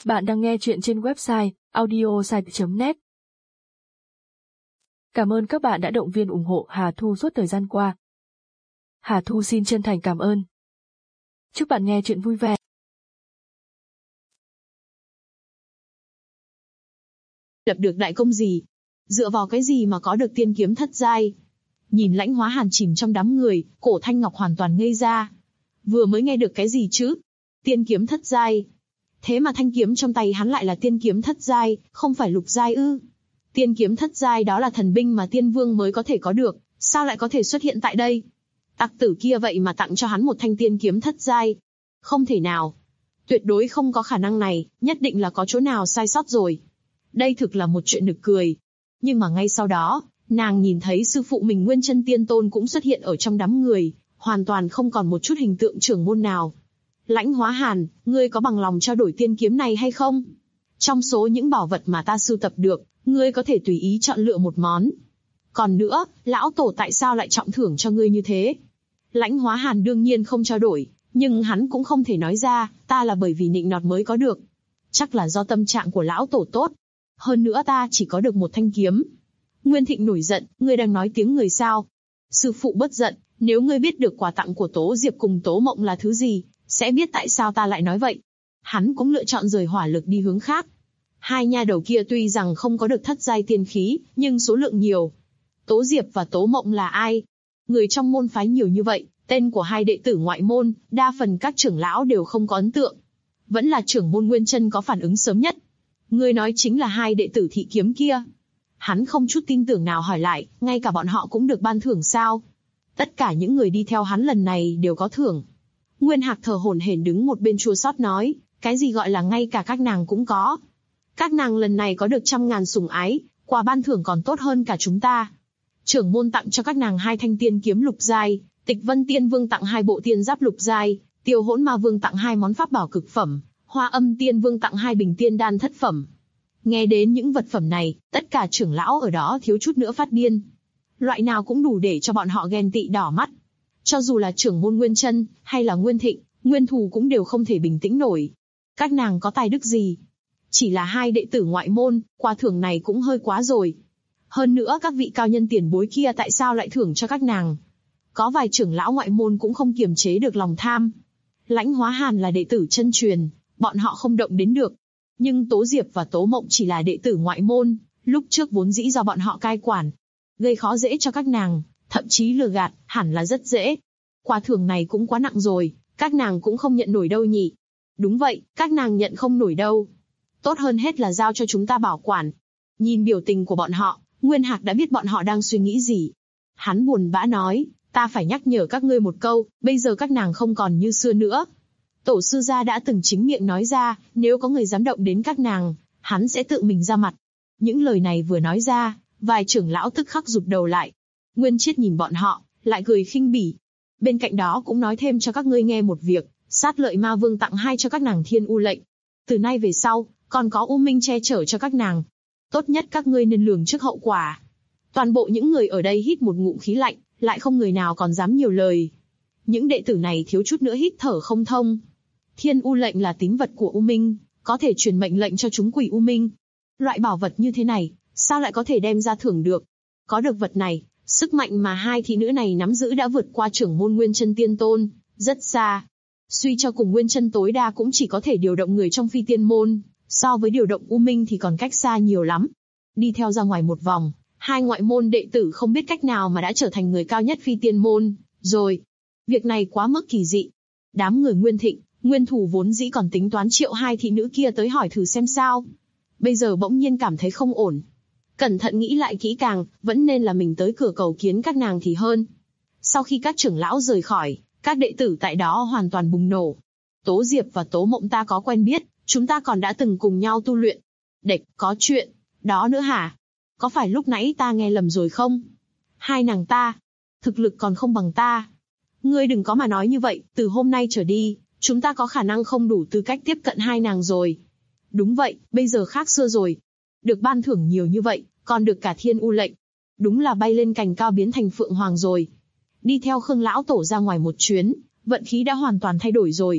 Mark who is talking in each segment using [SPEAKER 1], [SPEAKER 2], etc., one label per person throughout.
[SPEAKER 1] Bạn đang nghe chuyện trên website audiosite.net. Cảm ơn các bạn đã động viên ủng hộ Hà Thu suốt thời gian qua. Hà Thu xin chân thành cảm ơn. Chúc bạn nghe chuyện vui vẻ.
[SPEAKER 2] Lập được đại công gì? Dựa vào cái gì mà có được tiên kiếm thất giai? Nhìn Lãnh Hóa Hàn chìm trong đám người, Cổ Thanh Ngọc hoàn toàn ngây ra. Vừa mới nghe được cái gì chứ? Tiên kiếm thất giai. Thế mà thanh kiếm trong tay hắn lại là tiên kiếm thất giai, không phải lục giai ư? Tiên kiếm thất giai đó là thần binh mà tiên vương mới có thể có được, sao lại có thể xuất hiện tại đây? Tặc tử kia vậy mà tặng cho hắn một thanh tiên kiếm thất giai. Không thể nào. Tuyệt đối không có khả năng này, nhất định là có chỗ nào sai sót rồi. Đây thực là một chuyện nực cười. Nhưng mà ngay sau đó, nàng nhìn thấy sư phụ mình Nguyên Chân Tiên Tôn cũng xuất hiện ở trong đám người, hoàn toàn không còn một chút hình tượng trưởng môn nào. Lãnh Hóa Hàn, ngươi có bằng lòng trao đổi tiên kiếm này hay không? Trong số những bảo vật mà ta sưu tập được, ngươi có thể tùy ý chọn lựa một món. Còn nữa, lão tổ tại sao lại trọng thưởng cho ngươi như thế? Lãnh Hóa Hàn đương nhiên không trao đổi, nhưng hắn cũng không thể nói ra, ta là bởi vì nịnh nọt mới có được. Chắc là do tâm trạng của lão tổ tốt. Hơn nữa ta chỉ có được một thanh kiếm. Nguyên Thịnh nổi giận, ngươi đang nói tiếng người sao? Sư phụ bất giận, nếu ngươi biết được quà tặng của Tố Diệp cùng Tố Mộng là thứ gì, sẽ biết tại sao ta lại nói vậy. Hắn cũng lựa chọn rời hỏa lực đi hướng khác. Hai nha đầu kia tuy rằng không có được thất giai tiên khí, nhưng số lượng nhiều. Tố Diệp và Tố Mộng là ai? Người trong môn phái nhiều như vậy, tên của hai đệ tử ngoại môn, đa phần các trưởng lão đều không có ấn tượng. Vẫn là trưởng môn Nguyên Chân có phản ứng sớm nhất. Ngươi nói chính là hai đệ tử thị kiếm kia. Hắn không chút tin tưởng nào hỏi lại, ngay cả bọn họ cũng được ban thưởng sao? Tất cả những người đi theo hắn lần này đều có thưởng. Nguyên Hạc thở hổn hển đứng một bên chua xót nói, cái gì gọi là ngay cả các nàng cũng có. Các nàng lần này có được 100.000 sủng ái, quà ban thưởng còn tốt hơn cả chúng ta. Trưởng môn tặng cho các nàng 2 thanh tiên kiếm lục giai, Tịch Vân Tiên Vương tặng 2 bộ tiên giáp lục giai, Tiêu Hỗn Ma Vương tặng 2 món pháp bảo cực phẩm, Hoa Âm Tiên Vương tặng 2 bình tiên đan thất phẩm. Nghe đến những vật phẩm này, tất cả trưởng lão ở đó thiếu chút nữa phát điên. Loại nào cũng đủ để cho bọn họ ghen tị đỏ mắt. Cho dù là trưởng môn Nguyên Chân, hay là Nguyên Thịnh, Nguyên Thù cũng đều không thể bình tĩnh nổi. Các nàng có tài đức gì? Chỉ là hai đệ tử ngoại môn, quà thưởng này cũng hơi quá rồi. Hơn nữa các vị cao nhân tiền bối kia tại sao lại thưởng cho các nàng? Có vài trưởng lão ngoại môn cũng không kiềm chế được lòng tham. Lãnh Hóa Hàn là đệ tử chân truyền, bọn họ không động đến được. Nhưng Tố Diệp và Tố Mộng chỉ là đệ tử ngoại môn, lúc trước vốn dĩ do bọn họ cai quản. Gây khó dễ cho các nàng, thậm chí lừa gạt, hẳn là rất dễ. Quà thưởng này cũng quá nặng rồi, các nàng cũng không nhận nổi đâu nhỉ? Đúng vậy, các nàng nhận không nổi đâu. Tốt hơn hết là giao cho chúng ta bảo quản. Nhìn biểu tình của bọn họ, Nguyên Hạc đã biết bọn họ đang suy nghĩ gì. Hắn buồn bã nói, ta phải nhắc nhở các ngươi một câu, bây giờ các nàng không còn như xưa nữa. Tổ sư gia đã từng chính miệng nói ra, nếu có người dám động đến các nàng, hắn sẽ tự mình ra mặt. Những lời này vừa nói ra, vài trưởng lão tức khắc rụt đầu lại. Nguyên Chiết nhìn bọn họ, lại cười khinh bỉ. Bên cạnh đó cũng nói thêm cho các ngươi nghe một việc, Sát Lợi Ma Vương tặng 2 cho các nàng Thiên U lệnh. Từ nay về sau, còn có U Minh che chở cho các nàng. Tốt nhất các ngươi nên lường trước hậu quả. Toàn bộ những người ở đây hít một ngụm khí lạnh, lại không người nào còn dám nhiều lời. Những đệ tử này thiếu chút nữa hít thở không thông. Thiên U lệnh là tín vật của U Minh, có thể truyền mệnh lệnh cho chúng quỷ U Minh. Loại bảo vật như thế này, sao lại có thể đem ra thưởng được? Có được vật này, sức mạnh mà hai thị nữ này nắm giữ đã vượt qua trưởng môn Nguyên Chân Tiên Tôn, rất xa. Suy cho cùng Nguyên Chân tối đa cũng chỉ có thể điều động người trong phi tiên môn, so với điều động U Minh thì còn cách xa nhiều lắm. Đi theo ra ngoài một vòng, hai ngoại môn đệ tử không biết cách nào mà đã trở thành người cao nhất phi tiên môn, rồi. Việc này quá mức kỳ dị. Đám người Nguyên Thịnh, Nguyên Thù vốn dĩ còn tính toán triệu hai thị nữ kia tới hỏi thử xem sao. Bây giờ bỗng nhiên cảm thấy không ổn. Cẩn thận nghĩ lại kỹ càng, vẫn nên là mình tới cửa cầu kiến các nàng thì hơn. Sau khi các trưởng lão rời khỏi, các đệ tử tại đó hoàn toàn bùng nổ. Tố Diệp và Tố Mộng ta có quen biết, chúng ta còn đã từng cùng nhau tu luyện. Địch, có chuyện, đó nữa hả? Có phải lúc nãy ta nghe lầm rồi không? Hai nàng ta, thực lực còn không bằng ta. Ngươi đừng có mà nói như vậy, từ hôm nay trở đi, chúng ta có khả năng không đủ tư cách tiếp cận hai nàng rồi. Đúng vậy, bây giờ khác xưa rồi. Được ban thưởng nhiều như vậy, còn được cả Thiên U lệnh. Đúng là bay lên cành cao biến thành Phượng Hoàng rồi. Đi theo Khương lão tổ ra ngoài một chuyến, vận khí đã hoàn toàn thay đổi rồi.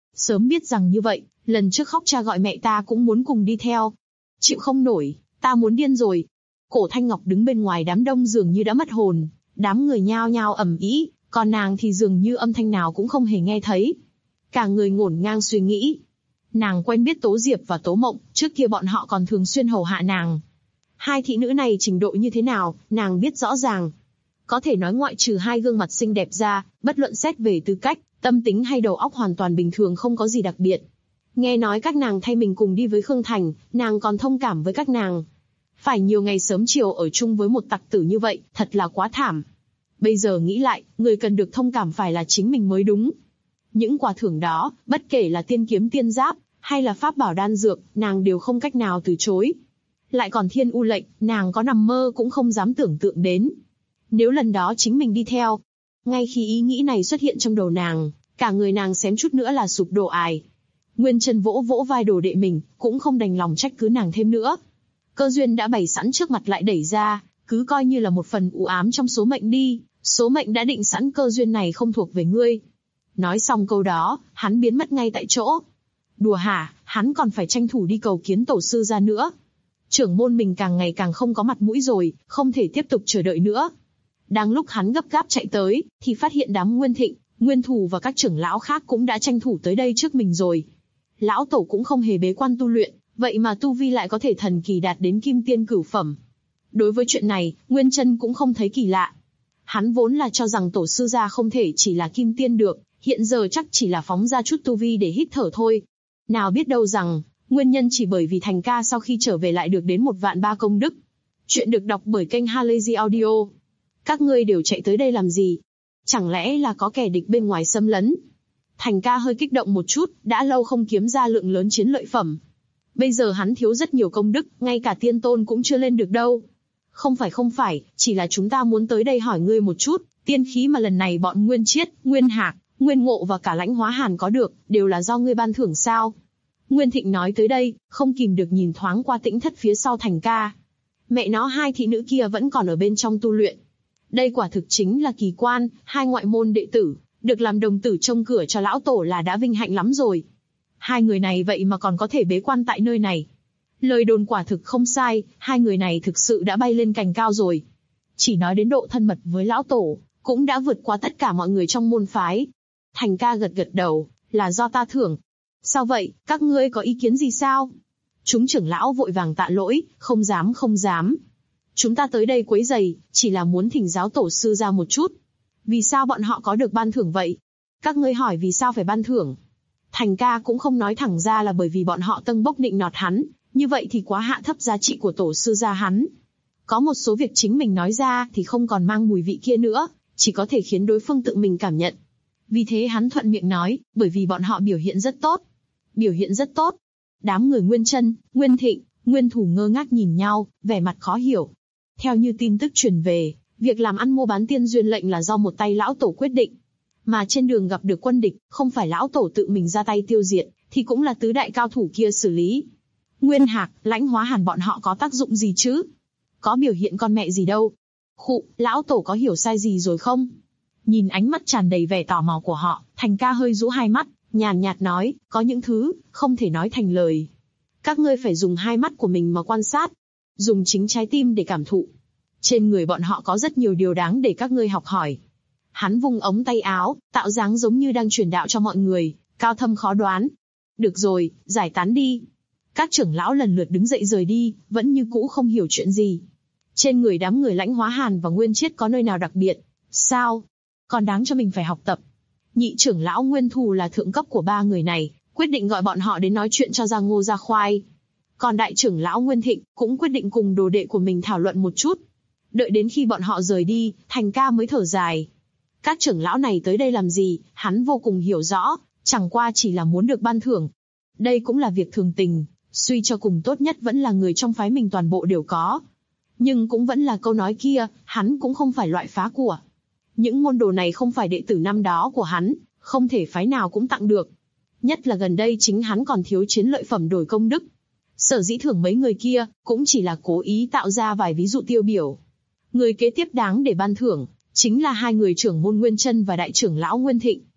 [SPEAKER 2] Sớm biết rằng như vậy, lần trước khóc cha gọi mẹ ta cũng muốn cùng đi theo. Chịu không nổi, ta muốn điên rồi. Cổ Thanh Ngọc đứng bên ngoài đám đông dường như đã mất hồn, đám người nhao nhao ầm ĩ, còn nàng thì dường như âm thanh nào cũng không hề nghe thấy. Cả người ngổn ngang suy nghĩ. Nàng quen biết Tố Diệp và Tố Mộng, trước kia bọn họ còn thường xuyên hầu hạ nàng. Hai thị nữ này trình độ như thế nào, nàng biết rõ ràng. Có thể nói ngoại trừ hai gương mặt xinh đẹp ra, bất luận xét về tư cách, tâm tính hay đầu óc hoàn toàn bình thường, không có gì đặc biệt. Nghe nói các nàng thay mình cùng đi với Khương Thành, nàng còn thông cảm với các nàng. Phải nhiều ngày sớm chiều ở chung với một tặc tử như vậy, thật là quá thảm. Bây giờ nghĩ lại, người cần được thông cảm phải là chính mình mới đúng. Những quà thưởng đó, bất kể là tiên kiếm tiên giáp, hay là pháp bảo đan dược, nàng đều không cách nào từ chối. Lại còn thiên u lệnh, nàng có nằm mơ cũng không dám tưởng tượng đến. Nếu lần đó chính mình đi theo. Ngay khi ý nghĩ này xuất hiện trong đầu nàng, cả người nàng xém chút nữa là sụp đổ ài. Nguyên Chân vỗ vỗ vai đồ đệ mình, cũng không đành lòng trách cứ nàng thêm nữa. Cơ duyên đã bày sẵn trước mặt lại đẩy ra, cứ coi như là một phần u ám trong số mệnh đi, số mệnh đã định sẵn cơ duyên này không thuộc về ngươi. Nói xong câu đó, hắn biến mất ngay tại chỗ. Đùa hả, hắn còn phải tranh thủ đi cầu kiến tổ sư ra nữa. Trưởng môn mình càng ngày càng không có mặt mũi rồi, không thể tiếp tục chờ đợi nữa. Đang lúc hắn gấp gáp chạy tới, thì phát hiện đám Nguyên Thịnh, Nguyên Thù và các trưởng lão khác cũng đã tranh thủ tới đây trước mình rồi. Lão tổ cũng không hề bế quan tu luyện, vậy mà tu vi lại có thể thần kỳ đạt đến kim tiên cửu phẩm. Đối với chuyện này, Nguyên Chân cũng không thấy kỳ lạ. Hắn vốn là cho rằng tổ sư gia không thể chỉ là kim tiên được, hiện giờ chắc chỉ là phóng ra chút tu vi để hít thở thôi. Nào biết đâu rằng, nguyên nhân chỉ bởi vì Thành ca sau khi trở về lại được đến 1.300.000 công đức. Chuyện được đọc bởi kênh Halazy Audio. Các ngươi đều chạy tới đây làm gì? Chẳng lẽ là có kẻ địch bên ngoài xâm lấn? Thành ca hơi kích động một chút, đã lâu không kiếm ra lượng lớn chiến lợi phẩm. Bây giờ hắn thiếu rất nhiều công đức, ngay cả tiên tôn cũng chưa lên được đâu. Không phải, chỉ là chúng ta muốn tới đây hỏi ngươi một chút, tiên khí mà lần này bọn Nguyên Chiết, Nguyên Hạc, Nguyên Ngộ và cả Lãnh Hóa Hàn có được, đều là do ngươi ban thưởng sao? Nguyên Thịnh nói tới đây, không kìm được nhìn thoáng qua Tĩnh Thất phía sau Thành ca. Mẹ nó, hai thị nữ kia vẫn còn ở bên trong tu luyện. Đây quả thực chính là kỳ quan, hai ngoại môn đệ tử, được làm đồng tử trông cửa cho lão tổ là đã vinh hạnh lắm rồi. Hai người này vậy mà còn có thể bế quan tại nơi này. Lời đồn quả thực không sai, hai người này thực sự đã bay lên cành cao rồi. Chỉ nói đến độ thân mật với lão tổ, cũng đã vượt qua tất cả mọi người trong môn phái. Thành ca gật gật đầu, là do ta thưởng. Sao vậy, các ngươi có ý kiến gì sao? Chúng trưởng lão vội vàng tạ lỗi, không dám. Chúng ta tới đây quấy rầy, chỉ là muốn thỉnh giáo tổ sư ra một chút. Vì sao bọn họ có được ban thưởng vậy? Các ngươi hỏi vì sao phải ban thưởng? Thành ca cũng không nói thẳng ra là bởi vì bọn họ tâng bốc nịnh nọt hắn, như vậy thì quá hạ thấp giá trị của tổ sư gia hắn. Có một số việc chính mình nói ra thì không còn mang mùi vị kia nữa, chỉ có thể khiến đối phương tự mình cảm nhận. Vì thế hắn thuận miệng nói, bởi vì bọn họ biểu hiện rất tốt. Biểu hiện rất tốt. Đám người Nguyên Chân, Nguyên Thịnh, Nguyên Thủ ngơ ngác nhìn nhau, vẻ mặt khó hiểu. Theo như tin tức truyền về, việc làm ăn mua bán tiên duyên lệnh là do một tay lão tổ quyết định. Mà trên đường gặp được quân địch, không phải lão tổ tự mình ra tay tiêu diệt, thì cũng là tứ đại cao thủ kia xử lý. Nguyên Hạc, Lãnh Hóa Hàn bọn họ có tác dụng gì chứ? Có biểu hiện con mẹ gì đâu. Khụ, lão tổ có hiểu sai gì rồi không? Nhìn ánh mắt tràn đầy vẻ tò mò của họ, Thành ca hơi rũ hai mắt, nhàn nhạt nói, có những thứ, không thể nói thành lời. Các ngươi phải dùng hai mắt của mình mà quan sát. Dùng chính trái tim để cảm thụ. Trên người bọn họ có rất nhiều điều đáng để các ngươi học hỏi. Hắn vung ống tay áo, tạo dáng giống như đang truyền đạo cho mọi người, cao thâm khó đoán. Được rồi, giải tán đi. Các trưởng lão lần lượt đứng dậy rời đi, vẫn như cũ không hiểu chuyện gì. Trên người đám người Lãnh Hóa Hàn và Nguyên Chiết có nơi nào đặc biệt? Sao? Còn đáng cho mình phải học tập. Nhị trưởng lão Nguyên Thù là thượng cấp của ba người này, quyết định gọi bọn họ đến nói chuyện cho ra ngô ra khoai. Còn đại trưởng lão Nguyên Thịnh cũng quyết định cùng đồ đệ của mình thảo luận một chút. Đợi đến khi bọn họ rời đi, Thành ca mới thở dài. Các trưởng lão này tới đây làm gì, hắn vô cùng hiểu rõ, chẳng qua chỉ là muốn được ban thưởng. Đây cũng là việc thường tình, suy cho cùng tốt nhất vẫn là người trong phái mình toàn bộ đều có. Nhưng cũng vẫn là câu nói kia, hắn cũng không phải loại phá của. Những môn đồ này không phải đệ tử năm đó của hắn, không thể phái nào cũng tặng được. Nhất là gần đây chính hắn còn thiếu chiến lợi phẩm đổi công đức. Sở dĩ thưởng mấy người kia, cũng chỉ là cố ý tạo ra vài ví dụ tiêu biểu. Người kế tiếp đáng để ban thưởng, chính là hai người trưởng môn Nguyên Chân và đại trưởng lão Nguyên Thịnh.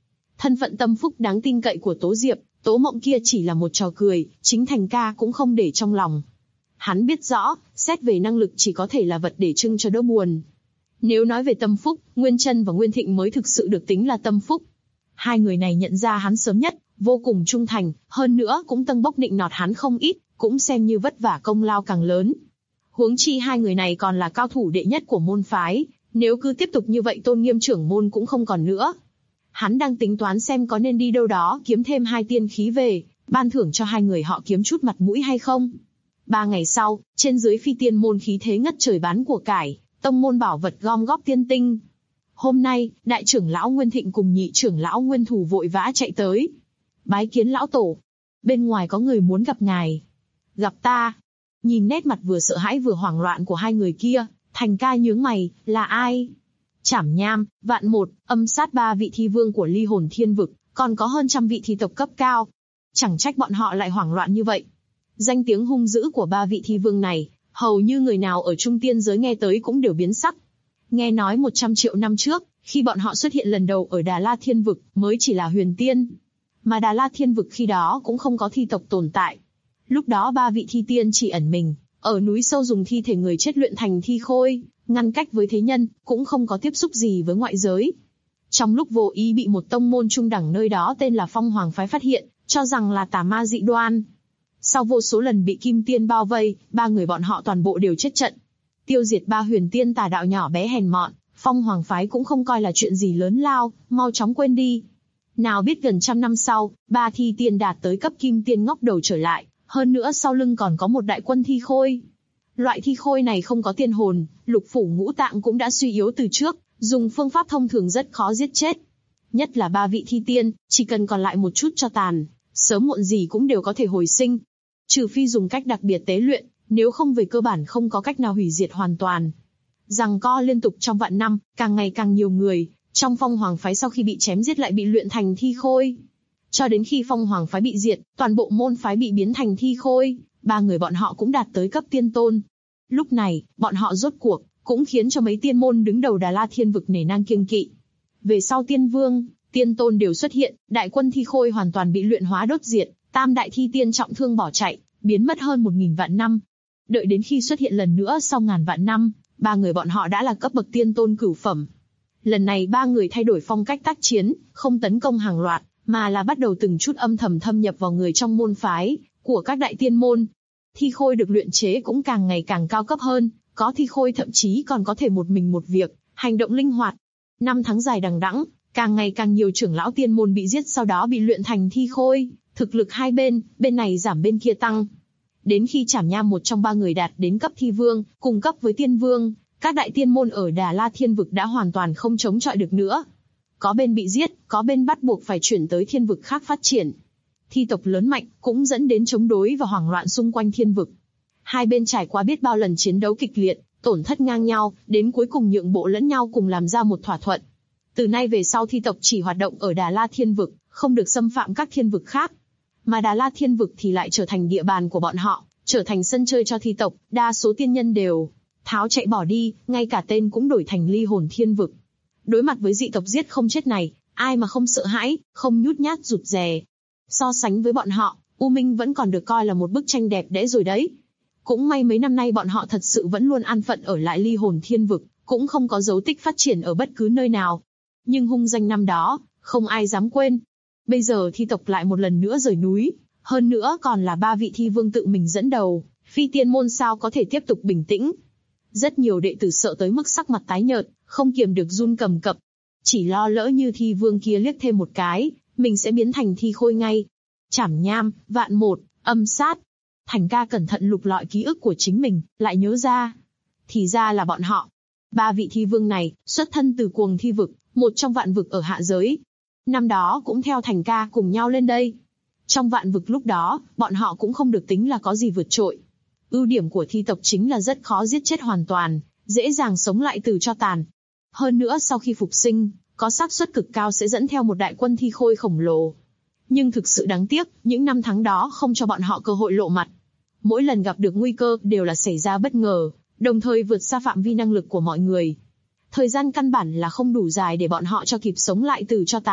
[SPEAKER 2] Thân phận tâm phúc đáng tin cậy của Tố Diệp, Tố Mộng kia chỉ là một trò cười, chính Thành ca cũng không để trong lòng. Hắn biết rõ, xét về năng lực chỉ có thể là vật để trưng cho đỡ buồn. Nếu nói về tâm phúc, Nguyên Chân và Nguyên Thịnh mới thực sự được tính là tâm phúc. Hai người này nhận ra hắn sớm nhất, vô cùng trung thành, hơn nữa cũng tâng bốc nịnh nọt hắn không ít, cũng xem như vất vả công lao càng lớn. Huống chi hai người này còn là cao thủ đệ nhất của môn phái, nếu cứ tiếp tục như vậy Tôn Nghiêm trưởng môn cũng không còn nữa. Hắn đang tính toán xem có nên đi đâu đó kiếm thêm 2 tiên khí về, ban thưởng cho hai người họ kiếm chút mặt mũi hay không. 3 ngày sau, trên dưới Phi Tiên môn khí thế ngất trời bán của cải, tông môn bảo vật gom góp tiên tinh. Hôm nay, đại trưởng lão Nguyên Thịnh cùng nhị trưởng lão Nguyên Thủ vội vã chạy tới. Bái kiến lão tổ. Bên ngoài có người muốn gặp ngài. Gặp ta. Nhìn nét mặt vừa sợ hãi vừa hoảng loạn của hai người kia, Thành ca nhướng mày, là ai? Trảm Nham, Vạn Một, Âm Sát 3 vị thi vương của Ly Hồn Thiên Vực, còn có hơn trăm vị thi tộc cấp cao. Chẳng trách bọn họ lại hoảng loạn như vậy. Danh tiếng hung dữ của 3 vị thi vương này, hầu như người nào ở Trung Tiên giới nghe tới cũng đều biến sắc. Nghe nói 100 triệu năm trước, khi bọn họ xuất hiện lần đầu ở Đà La Thiên Vực, mới chỉ là huyền tiên. Mà Đà La Thiên Vực khi đó cũng không có thi tộc tồn tại. Lúc đó 3 vị thi tiên chỉ ẩn mình, ở núi sâu dùng thi thể người chết luyện thành thi khôi, ngăn cách với thế nhân, cũng không có tiếp xúc gì với ngoại giới. Trong lúc vô ý bị một tông môn trung đẳng nơi đó tên là Phong Hoàng Phái phát hiện, cho rằng là tà ma dị đoan. Sau vô số lần bị Kim Tiên bao vây, 3 người bọn họ toàn bộ đều chết trận. Tiêu diệt 3 huyền tiên tà đạo nhỏ bé hèn mọn, Phong Hoàng Phái cũng không coi là chuyện gì lớn lao, mau chóng quên đi. Nào biết gần 100 năm sau, 3 thi tiên đạt tới cấp Kim Tiên ngóc đầu trở lại, hơn nữa sau lưng còn có một đại quân thi khôi. Loại thi khôi này không có tiên hồn, lục phủ ngũ tạng cũng đã suy yếu từ trước, dùng phương pháp thông thường rất khó giết chết. Nhất là 3 vị thi tiên, chỉ cần còn lại một chút cho tàn, sớm muộn gì cũng đều có thể hồi sinh. Trừ phi dùng cách đặc biệt tế luyện, nếu không về cơ bản không có cách nào hủy diệt hoàn toàn. Giằng co liên tục trong vạn năm, càng ngày càng nhiều người, trong Phong Hoàng Phái sau khi bị chém giết lại bị luyện thành thi khôi. Cho đến khi Phong Hoàng Phái bị diệt, toàn bộ môn phái bị biến thành thi khôi, 3 người bọn họ cũng đạt tới cấp tiên tôn. Lúc này, bọn họ rốt cuộc, cũng khiến cho mấy tiên môn đứng đầu Đà La Thiên Vực nể nang kiêng kỵ. Về sau tiên vương, tiên tôn đều xuất hiện, đại quân thi khôi hoàn toàn bị luyện hóa đốt diệt, tam đại thi tiên trọng thương bỏ chạy, biến mất hơn 1000 vạn năm. Đợi đến khi xuất hiện lần nữa sau ngàn vạn năm, 3 người bọn họ đã là cấp bậc tiên tôn cửu phẩm. Lần này 3 người thay đổi phong cách tác chiến, không tấn công hàng loạt, mà là bắt đầu từng chút âm thầm thâm nhập vào người trong môn phái của các đại tiên môn. Thi khôi được luyện chế cũng càng ngày càng cao cấp hơn, có thi khôi thậm chí còn có thể một mình một việc, hành động linh hoạt. 5 tháng dài đằng đẵng, càng ngày càng nhiều trưởng lão tiên môn bị giết sau đó bị luyện thành thi khôi, thực lực hai bên này giảm bên kia tăng. Đến khi Trảm Nham một trong 3 người đạt đến cấp thi vương, cùng cấp với tiên vương, các đại tiên môn ở Đà La Thiên Vực đã hoàn toàn không chống chọi được nữa. Có bên bị giết, có bên bắt buộc phải chuyển tới thiên vực khác phát triển. Thi tộc lớn mạnh cũng dẫn đến chống đối và hoảng loạn xung quanh thiên vực. Hai bên trải qua biết bao lần chiến đấu kịch liệt, tổn thất ngang nhau, đến cuối cùng nhượng bộ lẫn nhau cùng làm ra một thỏa thuận. Từ nay về sau thi tộc chỉ hoạt động ở Đà La Thiên Vực, không được xâm phạm các thiên vực khác. Mà Đà La Thiên Vực thì lại trở thành địa bàn của bọn họ, trở thành sân chơi cho thi tộc, đa số tiên nhân đều tháo chạy bỏ đi, ngay cả tên cũng đổi thành Ly Hồn Thiên Vực. Đối mặt với dị tộc giết không chết này, ai mà không sợ hãi, không nhút nhát rụt rè. So sánh với bọn họ, U Minh vẫn còn được coi là một bức tranh đẹp đẽ rồi đấy. Cũng may mấy năm nay bọn họ thật sự vẫn luôn an phận ở lại Ly Hồn Thiên Vực, cũng không có dấu tích phát triển ở bất cứ nơi nào. Nhưng hung danh năm đó, không ai dám quên. Bây giờ thi tộc lại một lần nữa rời núi, hơn nữa còn là 3 vị thi vương tự mình dẫn đầu, Phi Tiên môn sao có thể tiếp tục bình tĩnh. Rất nhiều đệ tử sợ tới mức sắc mặt tái nhợt, không kiềm được run cầm cập. Chỉ lo lỡ như thi vương kia liếc thêm một cái, mình sẽ biến thành thi khôi ngay. Trảm Nham, Vạn Một, Âm Sát. Thành ca cẩn thận lục lọi ký ức của chính mình, lại nhớ ra. Thì ra là bọn họ. 3 vị thi vương này, xuất thân từ Cuồng Thi Vực, một trong vạn vực ở hạ giới. Năm đó cũng theo Thành ca cùng nhau lên đây. Trong vạn vực lúc đó, bọn họ cũng không được tính là có gì vượt trội. Ưu điểm của thi tộc chính là rất khó giết chết hoàn toàn, dễ dàng sống lại từ tro tàn. Hơn nữa sau khi phục sinh, có xác suất cực cao sẽ dẫn theo một đại quân thi khôi khổng lồ. Nhưng thực sự đáng tiếc, những năm tháng đó không cho bọn họ cơ hội lộ mặt. Mỗi lần gặp được nguy cơ đều là xảy ra bất ngờ, đồng thời vượt xa phạm vi năng lực của mọi người. Thời gian căn bản là không đủ dài để bọn họ cho kịp sống lại từ tro tàn,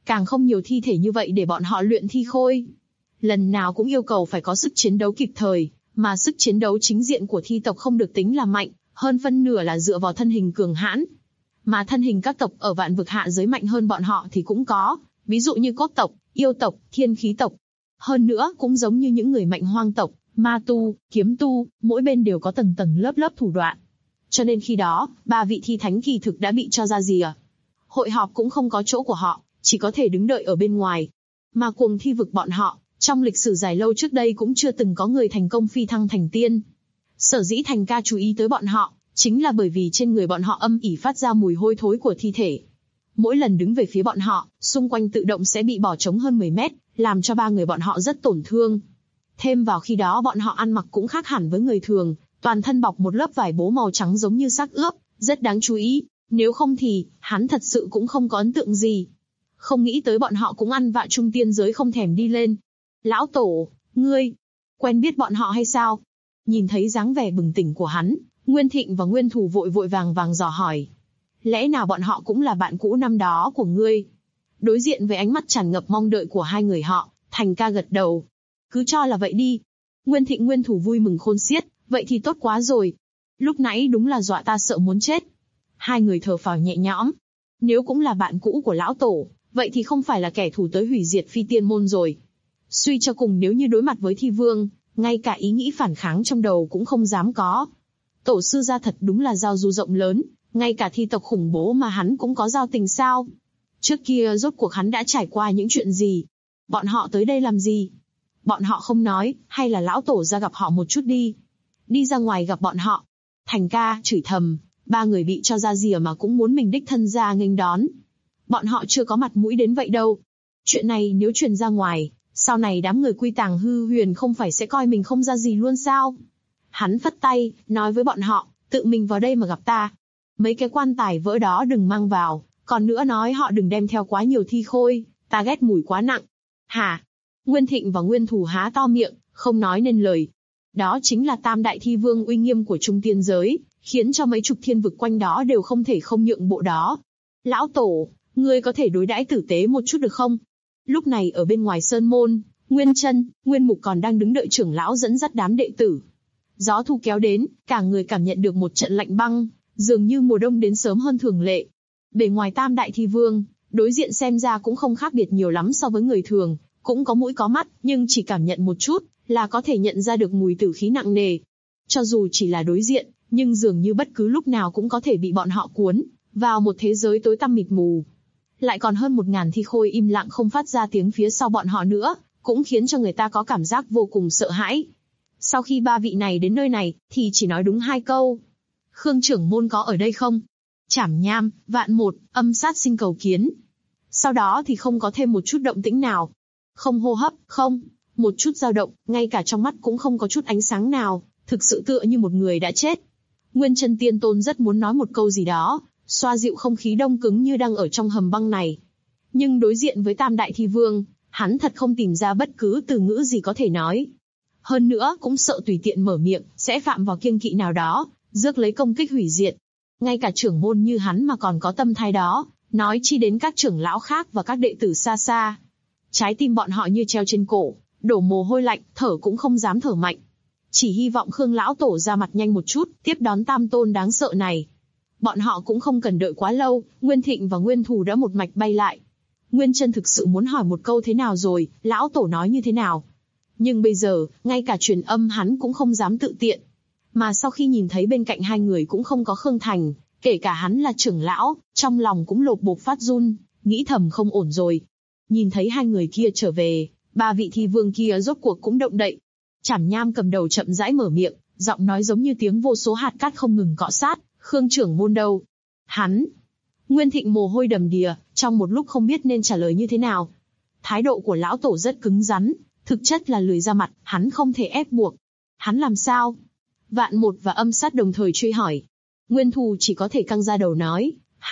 [SPEAKER 2] càng không nhiều thi thể như vậy để bọn họ luyện thi khôi. Lần nào cũng yêu cầu phải có sức chiến đấu kịp thời, mà sức chiến đấu chính diện của thi tộc không được tính là mạnh, hơn phân nửa là dựa vào thân hình cường hãn. Mà thân hình các tộc ở vạn vực hạ giới mạnh hơn bọn họ thì cũng có, ví dụ như cốt tộc, yêu tộc, thiên khí tộc. Hơn nữa cũng giống như những người mạnh hoang tộc, ma tu, kiếm tu, mỗi bên đều có tầng tầng lớp lớp thủ đoạn. Cho nên khi đó, 3 vị thi thánh kỳ thực đã bị cho ra rìa. Hội họp cũng không có chỗ của họ, chỉ có thể đứng đợi ở bên ngoài. Mà cuồng thi vực bọn họ, trong lịch sử dài lâu trước đây cũng chưa từng có người thành công phi thăng thành tiên. Sở dĩ Thành Ca chú ý tới bọn họ, chính là bởi vì trên người bọn họ âm ỉ phát ra mùi hôi thối của thi thể. Mỗi lần đứng về phía bọn họ, xung quanh tự động sẽ bị bỏ trống hơn 10 mét, làm cho 3 người bọn họ rất tổn thương. Thêm vào khi đó bọn họ ăn mặc cũng khác hẳn với người thường, toàn thân bọc một lớp vải bố màu trắng giống như xác ướp, rất đáng chú ý. Nếu không thì, hắn thật sự cũng không có ấn tượng gì. Không nghĩ tới bọn họ cũng ăn vạ trung tiên giới không thèm đi lên. Lão tổ, ngươi, quen biết bọn họ hay sao? Nhìn thấy dáng vẻ bừng tỉnh của hắn, Nguyên Thịnh và Nguyên Thù vội vội vàng vàng dò hỏi. Lẽ nào bọn họ cũng là bạn cũ năm đó của ngươi? Đối diện với ánh mắt tràn ngập mong đợi của hai người họ, Thành Ca gật đầu. Cứ cho là vậy đi. Nguyên Thịnh Nguyên Thù vui mừng khôn xiết, vậy thì tốt quá rồi. Lúc nãy đúng là dọa ta sợ muốn chết. Hai người thở phào nhẹ nhõm. Nếu cũng là bạn cũ của lão tổ, vậy thì không phải là kẻ thù tới hủy diệt phi tiên môn rồi. Suy cho cùng nếu như đối mặt với thi vương, ngay cả ý nghĩ phản kháng trong đầu cũng không dám có. Tổ sư gia thật đúng là giao du rộng lớn, ngay cả thi tộc khủng bố mà hắn cũng có giao tình sao? Trước kia rốt cuộc hắn đã trải qua những chuyện gì? Bọn họ tới đây làm gì? Bọn họ không nói, hay là lão tổ ra gặp họ một chút đi? Đi ra ngoài gặp bọn họ. Thành Ca chửi thầm, 3 người bị cho ra rìa mà cũng muốn mình đích thân ra nghênh đón. Bọn họ chưa có mặt mũi đến vậy đâu. Chuyện này nếu truyền ra ngoài, sau này đám người Quy Tàng Hư Huyền không phải sẽ coi mình không ra gì luôn sao? Hắn phất tay, nói với bọn họ, tự mình vào đây mà gặp ta. Mấy cái quan tài vỡ đó đừng mang vào, còn nữa nói họ đừng đem theo quá nhiều thi khôi, ta ghét mùi quá nặng. Hả? Nguyên Thịnh và Nguyên Thù há to miệng, không nói nên lời. Đó chính là tam đại thi vương uy nghiêm của trung tiên giới, khiến cho mấy chục thiên vực quanh đó đều không thể không nhượng bộ đó. Lão tổ, ngươi có thể đối đãi tử tế một chút được không? Lúc này ở bên ngoài sơn môn, Nguyên Chân, Nguyên Mục còn đang đứng đợi trưởng lão dẫn dắt đám đệ tử. Gió thu kéo đến, cả người cảm nhận được một trận lạnh băng, dường như mùa đông đến sớm hơn thường lệ. Bề ngoài tam đại thi vương, đối diện xem ra cũng không khác biệt nhiều lắm so với người thường, cũng có mũi có mắt, nhưng chỉ cảm nhận một chút, là có thể nhận ra được mùi tử khí nặng nề. Cho dù chỉ là đối diện, nhưng dường như bất cứ lúc nào cũng có thể bị bọn họ cuốn vào một thế giới tối tăm mịt mù. Lại còn hơn 1000 thi khôi im lặng không phát ra tiếng phía sau bọn họ nữa, cũng khiến cho người ta có cảm giác vô cùng sợ hãi. Sau khi 3 vị này đến nơi này, thì chỉ nói đúng 2 câu. Khương trưởng môn có ở đây không? Trảm Nham, Vạn Một, Âm Sát xin cầu kiến. Sau đó thì không có thêm một chút động tĩnh nào. Không hô hấp, không, một chút dao động, ngay cả trong mắt cũng không có chút ánh sáng nào, thực sự tựa như một người đã chết. Nguyên Chân Tiên Tôn rất muốn nói một câu gì đó, xoa dịu không khí đông cứng như đang ở trong hầm băng này. Nhưng đối diện với tam đại thi vương, hắn thật không tìm ra bất cứ từ ngữ gì có thể nói. Hơn nữa cũng sợ tùy tiện mở miệng, sẽ phạm vào kiêng kỵ nào đó, rước lấy công kích hủy diệt. Ngay cả trưởng môn như hắn mà còn có tâm thái đó, nói chi đến các trưởng lão khác và các đệ tử xa xa. Trái tim bọn họ như treo trên cổ, đổ mồ hôi lạnh, thở cũng không dám thở mạnh. Chỉ hy vọng Khương lão tổ ra mặt nhanh một chút, tiếp đón tam tôn đáng sợ này. Bọn họ cũng không cần đợi quá lâu, Nguyên Thịnh và Nguyên Thù đã một mạch bay lại. Nguyên Chân thực sự muốn hỏi một câu thế nào rồi, lão tổ nói như thế nào. Nhưng bây giờ, ngay cả truyền âm hắn cũng không dám tự tiện. Mà sau khi nhìn thấy bên cạnh hai người cũng không có Khương Thành, kể cả hắn là trưởng lão, trong lòng cũng lột bột phát run, nghĩ thầm không ổn rồi. Nhìn thấy hai người kia trở về, 3 vị thi vương kia rốt cuộc cũng động đậy. Trảm Nham cầm đầu chậm rãi mở miệng, giọng nói giống như tiếng vô số hạt cát không ngừng cọ sát. Khương trưởng môn đâu? Hắn. Nguyên Thịnh mồ hôi đầm đìa, trong một lúc không biết nên trả lời như thế nào. Thái độ của lão tổ rất cứng rắn, thực chất là lười ra mặt, hắn không thể ép buộc. Hắn làm sao? Vạn Một và Âm Sát đồng thời truy hỏi. Nguyên Thù chỉ có thể căng ra đầu nói,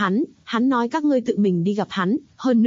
[SPEAKER 2] hắn nói các ngươi tự mình đi gặp hắn, hơn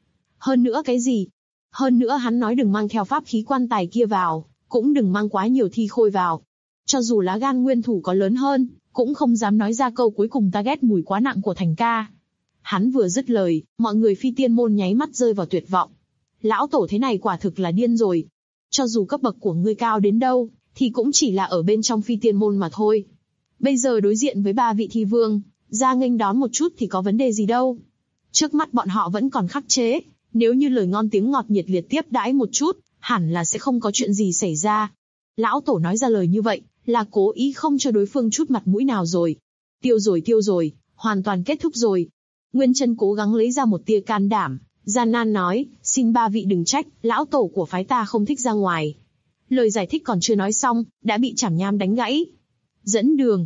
[SPEAKER 2] nữa cái gì? Hơn nữa hắn nói đừng mang theo pháp khí quan tài kia vào, cũng đừng mang quá nhiều thi khôi vào. Cho dù lá gan Nguyên Thù có lớn hơn, cũng không dám nói ra câu cuối cùng ta ghét mùi quá nặng của Thành Ca. Hắn vừa dứt lời, mọi người phi tiên môn nháy mắt rơi vào tuyệt vọng. Lão tổ thế này quả thực là điên rồi. Cho dù cấp bậc của ngươi cao đến đâu, thì cũng chỉ là ở bên trong phi tiên môn mà thôi. Bây giờ đối diện với 3 vị thi vương, ra nghênh đón một chút thì có vấn đề gì đâu. Trước mắt bọn họ vẫn còn khắc chế, nếu như lời ngon tiếng ngọt nhiệt liệt tiếp đãi một chút, hẳn là sẽ không có chuyện gì xảy ra. Lão tổ nói ra lời như vậy, là cố ý không cho đối phương chút mặt mũi nào rồi. Tiêu rồi, hoàn toàn kết thúc rồi. Nguyên Chân cố gắng lấy ra một tia can đảm, gian nan nói, xin 3 vị đừng trách, lão tổ của phái ta không thích ra ngoài. Lời giải thích còn chưa nói xong, đã bị Trảm Nham đánh gãy. Dẫn đường.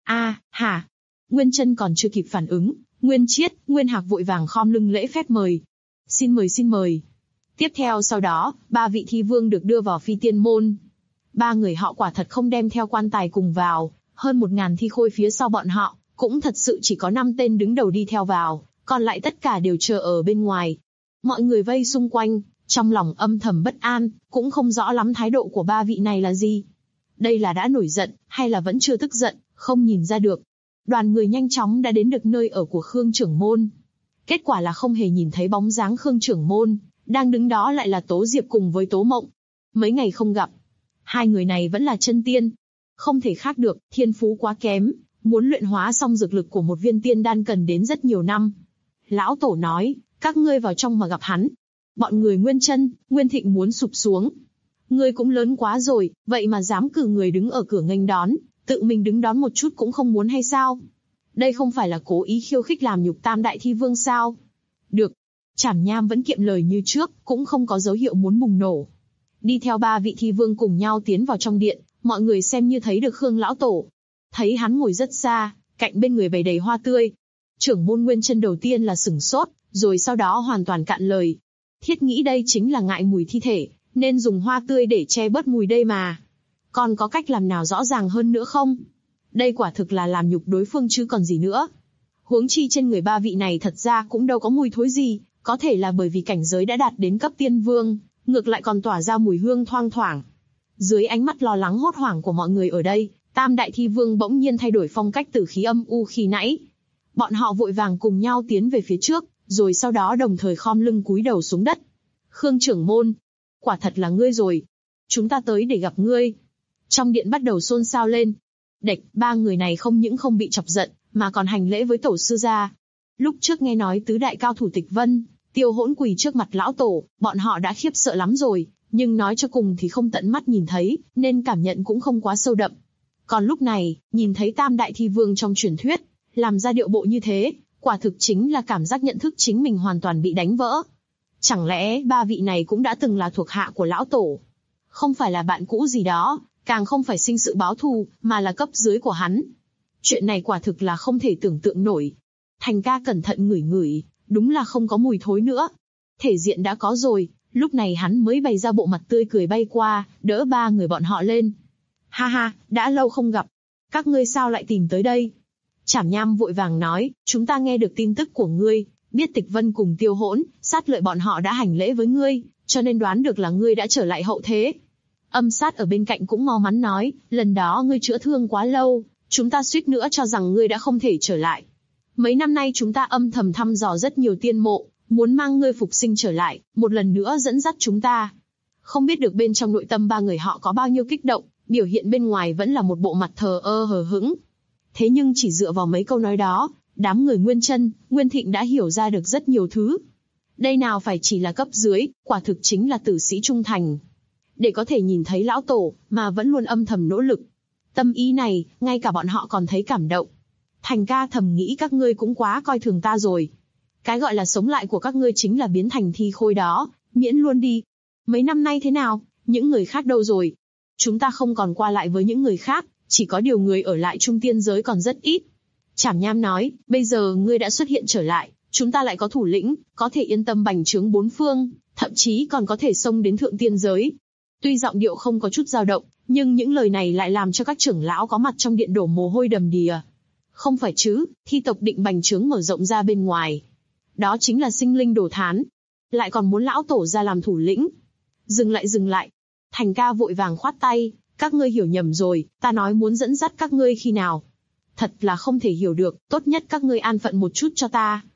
[SPEAKER 2] Hả? Nguyên Chân còn chưa kịp phản ứng, Nguyên Chiết, Nguyên Hạc vội vàng khom lưng lễ phép mời. Xin mời. Tiếp theo sau đó, 3 vị thi vương được đưa vào phi tiên môn. 3 người họ quả thật không đem theo quan tài cùng vào, hơn 1000 thi khôi phía sau bọn họ, cũng thật sự chỉ có 5 tên đứng đầu đi theo vào, còn lại tất cả đều chờ ở bên ngoài. Mọi người vây xung quanh, trong lòng âm thầm bất an, cũng không rõ lắm thái độ của 3 vị này là gì. Đây là đã nổi giận, hay là vẫn chưa tức giận, không nhìn ra được. Đoàn người nhanh chóng đã đến được nơi ở của Khương trưởng môn. Kết quả là không hề nhìn thấy bóng dáng Khương trưởng môn, đang đứng đó lại là Tố Diệp cùng với Tố Mộng. Mấy ngày không gặp, 2 người này vẫn là chân tiên. Không thể khác được, thiên phú quá kém, muốn luyện hóa xong dược lực của một viên tiên đan cần đến rất nhiều năm. Lão tổ nói, các ngươi vào trong mà gặp hắn. Bọn người Nguyên Chân, Nguyên Thịnh muốn sụp xuống. Ngươi cũng lớn quá rồi, vậy mà dám cử người đứng ở cửa nghênh đón, tự mình đứng đón một chút cũng không muốn hay sao? Đây không phải là cố ý khiêu khích làm nhục Tam Đại Thi Vương sao? Được. Trảm Nham vẫn kiệm lời như trước, cũng không có dấu hiệu muốn bùng nổ. Đi theo 3 vị thi vương cùng nhau tiến vào trong điện, mọi người xem như thấy được Khương lão tổ. Thấy hắn ngồi rất xa, cạnh bên người bày đầy hoa tươi. Trưởng môn Nguyên Chân đầu tiên là sửng sốt, rồi sau đó hoàn toàn cạn lời. Thiết nghĩ đây chính là ngại mùi thi thể, nên dùng hoa tươi để che bớt mùi đây mà. Còn có cách làm nào rõ ràng hơn nữa không? Đây quả thực là làm nhục đối phương chứ còn gì nữa. Huống chi trên người 3 vị này thật ra cũng đâu có mùi thối gì, có thể là bởi vì cảnh giới đã đạt đến cấp tiên vương, ngược lại còn tỏa ra mùi hương thoang thoảng. Dưới ánh mắt lo lắng hốt hoảng của mọi người ở đây, Tam Đại Thi Vương bỗng nhiên thay đổi phong cách từ khí âm u khi nãy. Bọn họ vội vàng cùng nhau tiến về phía trước, rồi sau đó đồng thời khom lưng cúi đầu xuống đất. Khương trưởng môn, quả thật là ngươi rồi. Chúng ta tới để gặp ngươi. Trong điện bắt đầu xôn xao lên. Đệch, 3 người này không những không bị chọc giận, mà còn hành lễ với tổ sư gia. Lúc trước nghe nói tứ đại cao thủ Tịch Vân, Tiêu Hỗn quỳ trước mặt lão tổ, bọn họ đã khiếp sợ lắm rồi, nhưng nói cho cùng thì không tận mắt nhìn thấy, nên cảm nhận cũng không quá sâu đậm. Còn lúc này, nhìn thấy Tam Đại Thi Vương trong truyền thuyết, làm ra điệu bộ như thế, quả thực chính là cảm giác nhận thức chính mình hoàn toàn bị đánh vỡ. Chẳng lẽ 3 vị này cũng đã từng là thuộc hạ của lão tổ? Không phải là bạn cũ gì đó, càng không phải sinh sự báo thù, mà là cấp dưới của hắn. Chuyện này quả thực là không thể tưởng tượng nổi. Thành ca cẩn thận ngửi ngửi, đúng là không có mùi thối nữa. Thể diện đã có rồi, lúc này hắn mới bày ra bộ mặt tươi cười bay qua, đỡ 3 người bọn họ lên. Ha ha, đã lâu không gặp. Các ngươi sao lại tìm tới đây? Trảm Nham vội vàng nói, chúng ta nghe được tin tức của ngươi, biết Tịch Vân cùng Tiêu Hỗn, sát lợi bọn họ đã hành lễ với ngươi, cho nên đoán được là ngươi đã trở lại hậu thế. Âm Sát ở bên cạnh cũng mau mắn nói, lần đó ngươi chữa thương quá lâu, chúng ta suýt nữa cho rằng ngươi đã không thể trở lại. Mấy năm nay chúng ta âm thầm thăm dò rất nhiều tiên mộ, muốn mang ngươi phục sinh trở lại, một lần nữa dẫn dắt chúng ta. Không biết được bên trong nội tâm 3 người họ có bao nhiêu kích động, biểu hiện bên ngoài vẫn là một bộ mặt thờ ơ hờ hững. Thế nhưng chỉ dựa vào mấy câu nói đó, đám người Nguyên Chân, Nguyên Thịnh đã hiểu ra được rất nhiều thứ. Đây nào phải chỉ là cấp dưới, quả thực chính là tử sĩ trung thành. Để có thể nhìn thấy lão tổ, mà vẫn luôn âm thầm nỗ lực. Tâm ý này, ngay cả bọn họ còn thấy cảm động. Thành ca thầm nghĩ các ngươi cũng quá coi thường ta rồi. Cái gọi là sống lại của các ngươi chính là biến thành thi khôi đó, miễn luôn đi. Mấy năm nay thế nào, những người khác đâu rồi? Chúng ta không còn qua lại với những người khác, chỉ có điều người ở lại trung tiên giới còn rất ít. Trảm Nham nói, bây giờ ngươi đã xuất hiện trở lại, chúng ta lại có thủ lĩnh, có thể yên tâm bành trướng 4 phương, thậm chí còn có thể xông đến thượng tiên giới. Tuy giọng điệu không có chút dao động, nhưng những lời này lại làm cho các trưởng lão có mặt trong điện đổ mồ hôi đầm đìa. Không phải chứ, thi tộc định bành trướng mở rộng ra bên ngoài. Đó chính là sinh linh đồ thán. Lại còn muốn lão tổ ra làm thủ lĩnh. Dừng lại. Thành ca vội vàng khoát tay, các ngươi hiểu nhầm rồi, ta nói muốn dẫn dắt các ngươi khi nào. Thật là không thể hiểu được, tốt nhất các ngươi an phận một chút cho ta.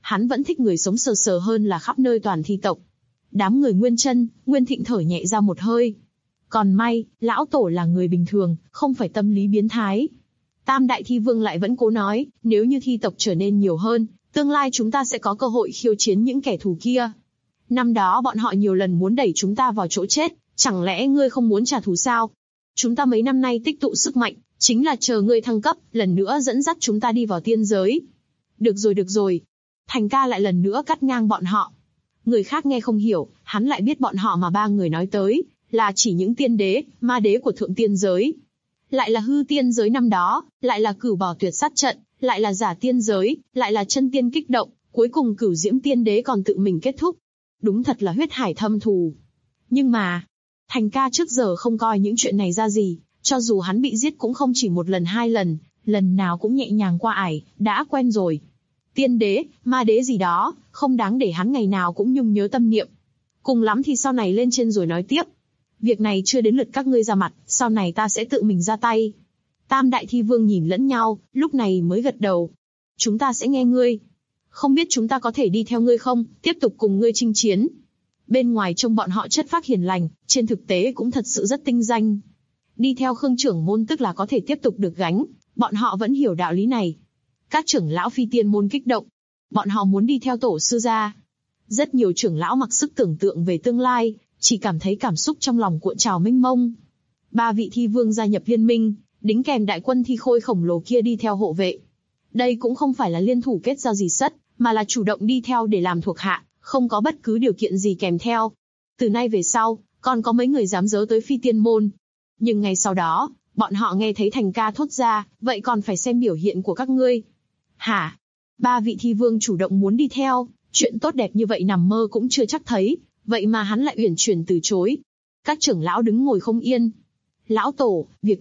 [SPEAKER 2] hắn vẫn thích người sống sờ sờ hơn là khắp nơi toàn thi tộc. Đám người Nguyên Chân, Nguyên Thịnh thở nhẹ ra một hơi. Còn may, lão tổ là người bình thường, không phải tâm lý biến thái. Tam Đại Thi Vương lại vẫn cố nói, nếu như thi tộc trở nên nhiều hơn, tương lai chúng ta sẽ có cơ hội khiêu chiến những kẻ thù kia. Năm đó bọn họ nhiều lần muốn đẩy chúng ta vào chỗ chết, chẳng lẽ ngươi không muốn trả thù sao? Chúng ta mấy năm nay tích tụ sức mạnh, chính là chờ ngươi thăng cấp, lần nữa dẫn dắt chúng ta đi vào tiên giới. Được rồi. Thành ca lại lần nữa cắt ngang bọn họ. Người khác nghe không hiểu, hắn lại biết bọn họ mà ba người nói tới, là chỉ những tiên đế, ma đế của thượng tiên giới. Lại là hư tiên giới năm đó, lại là cửu bảo tuyệt sát trận, lại là giả tiên giới, lại là chân tiên kích động, cuối cùng cửu diễm tiên đế còn tự mình kết thúc. Đúng thật là huyết hải thâm thù. Nhưng mà, Thành ca trước giờ không coi những chuyện này ra gì, cho dù hắn bị giết cũng không chỉ một lần hai lần, lần nào cũng nhẹ nhàng qua ải, đã quen rồi. Tiên đế, ma đế gì đó, không đáng để hắn ngày nào cũng nhung nhớ tâm niệm. Cùng lắm thì sau này lên trên rồi nói tiếp. Việc này chưa đến lượt các ngươi ra mặt, sau này ta sẽ tự mình ra tay. Tam Đại Thi Vương nhìn lẫn nhau, lúc này mới gật đầu. Chúng ta sẽ nghe ngươi. Không biết chúng ta có thể đi theo ngươi không, tiếp tục cùng ngươi chinh chiến. Bên ngoài trông bọn họ chất phác hiền lành, trên thực tế cũng thật sự rất tinh danh. Đi theo Khương trưởng môn tức là có thể tiếp tục được gánh, bọn họ vẫn hiểu đạo lý này. Các trưởng lão phi tiên môn kích động. Bọn họ muốn đi theo tổ sư gia. Rất nhiều trưởng lão mặc sức tưởng tượng về tương lai, chỉ cảm thấy cảm xúc trong lòng cuộn trào mênh mông. Ba vị thi vương gia nhập liên minh, đính kèm đại quân thi khôi khổng lồ kia đi theo hộ vệ. Đây cũng không phải là liên thủ kết giao gì sất, mà là chủ động đi theo để làm thuộc hạ, không có bất cứ điều kiện gì kèm theo. Từ nay về sau, còn có mấy người dám dớ tới phi tiên môn. Nhưng ngày sau đó, bọn họ nghe thấy Thành ca thốt ra, vậy còn phải xem biểu hiện của các ngươi. Hả? Ba vị thi vương chủ động muốn đi theo, chuyện tốt đẹp như vậy nằm mơ cũng chưa chắc thấy, vậy mà hắn lại uyển chuyển từ chối. Các trưởng lão đứng ngồi không yên. Lão tổ, việc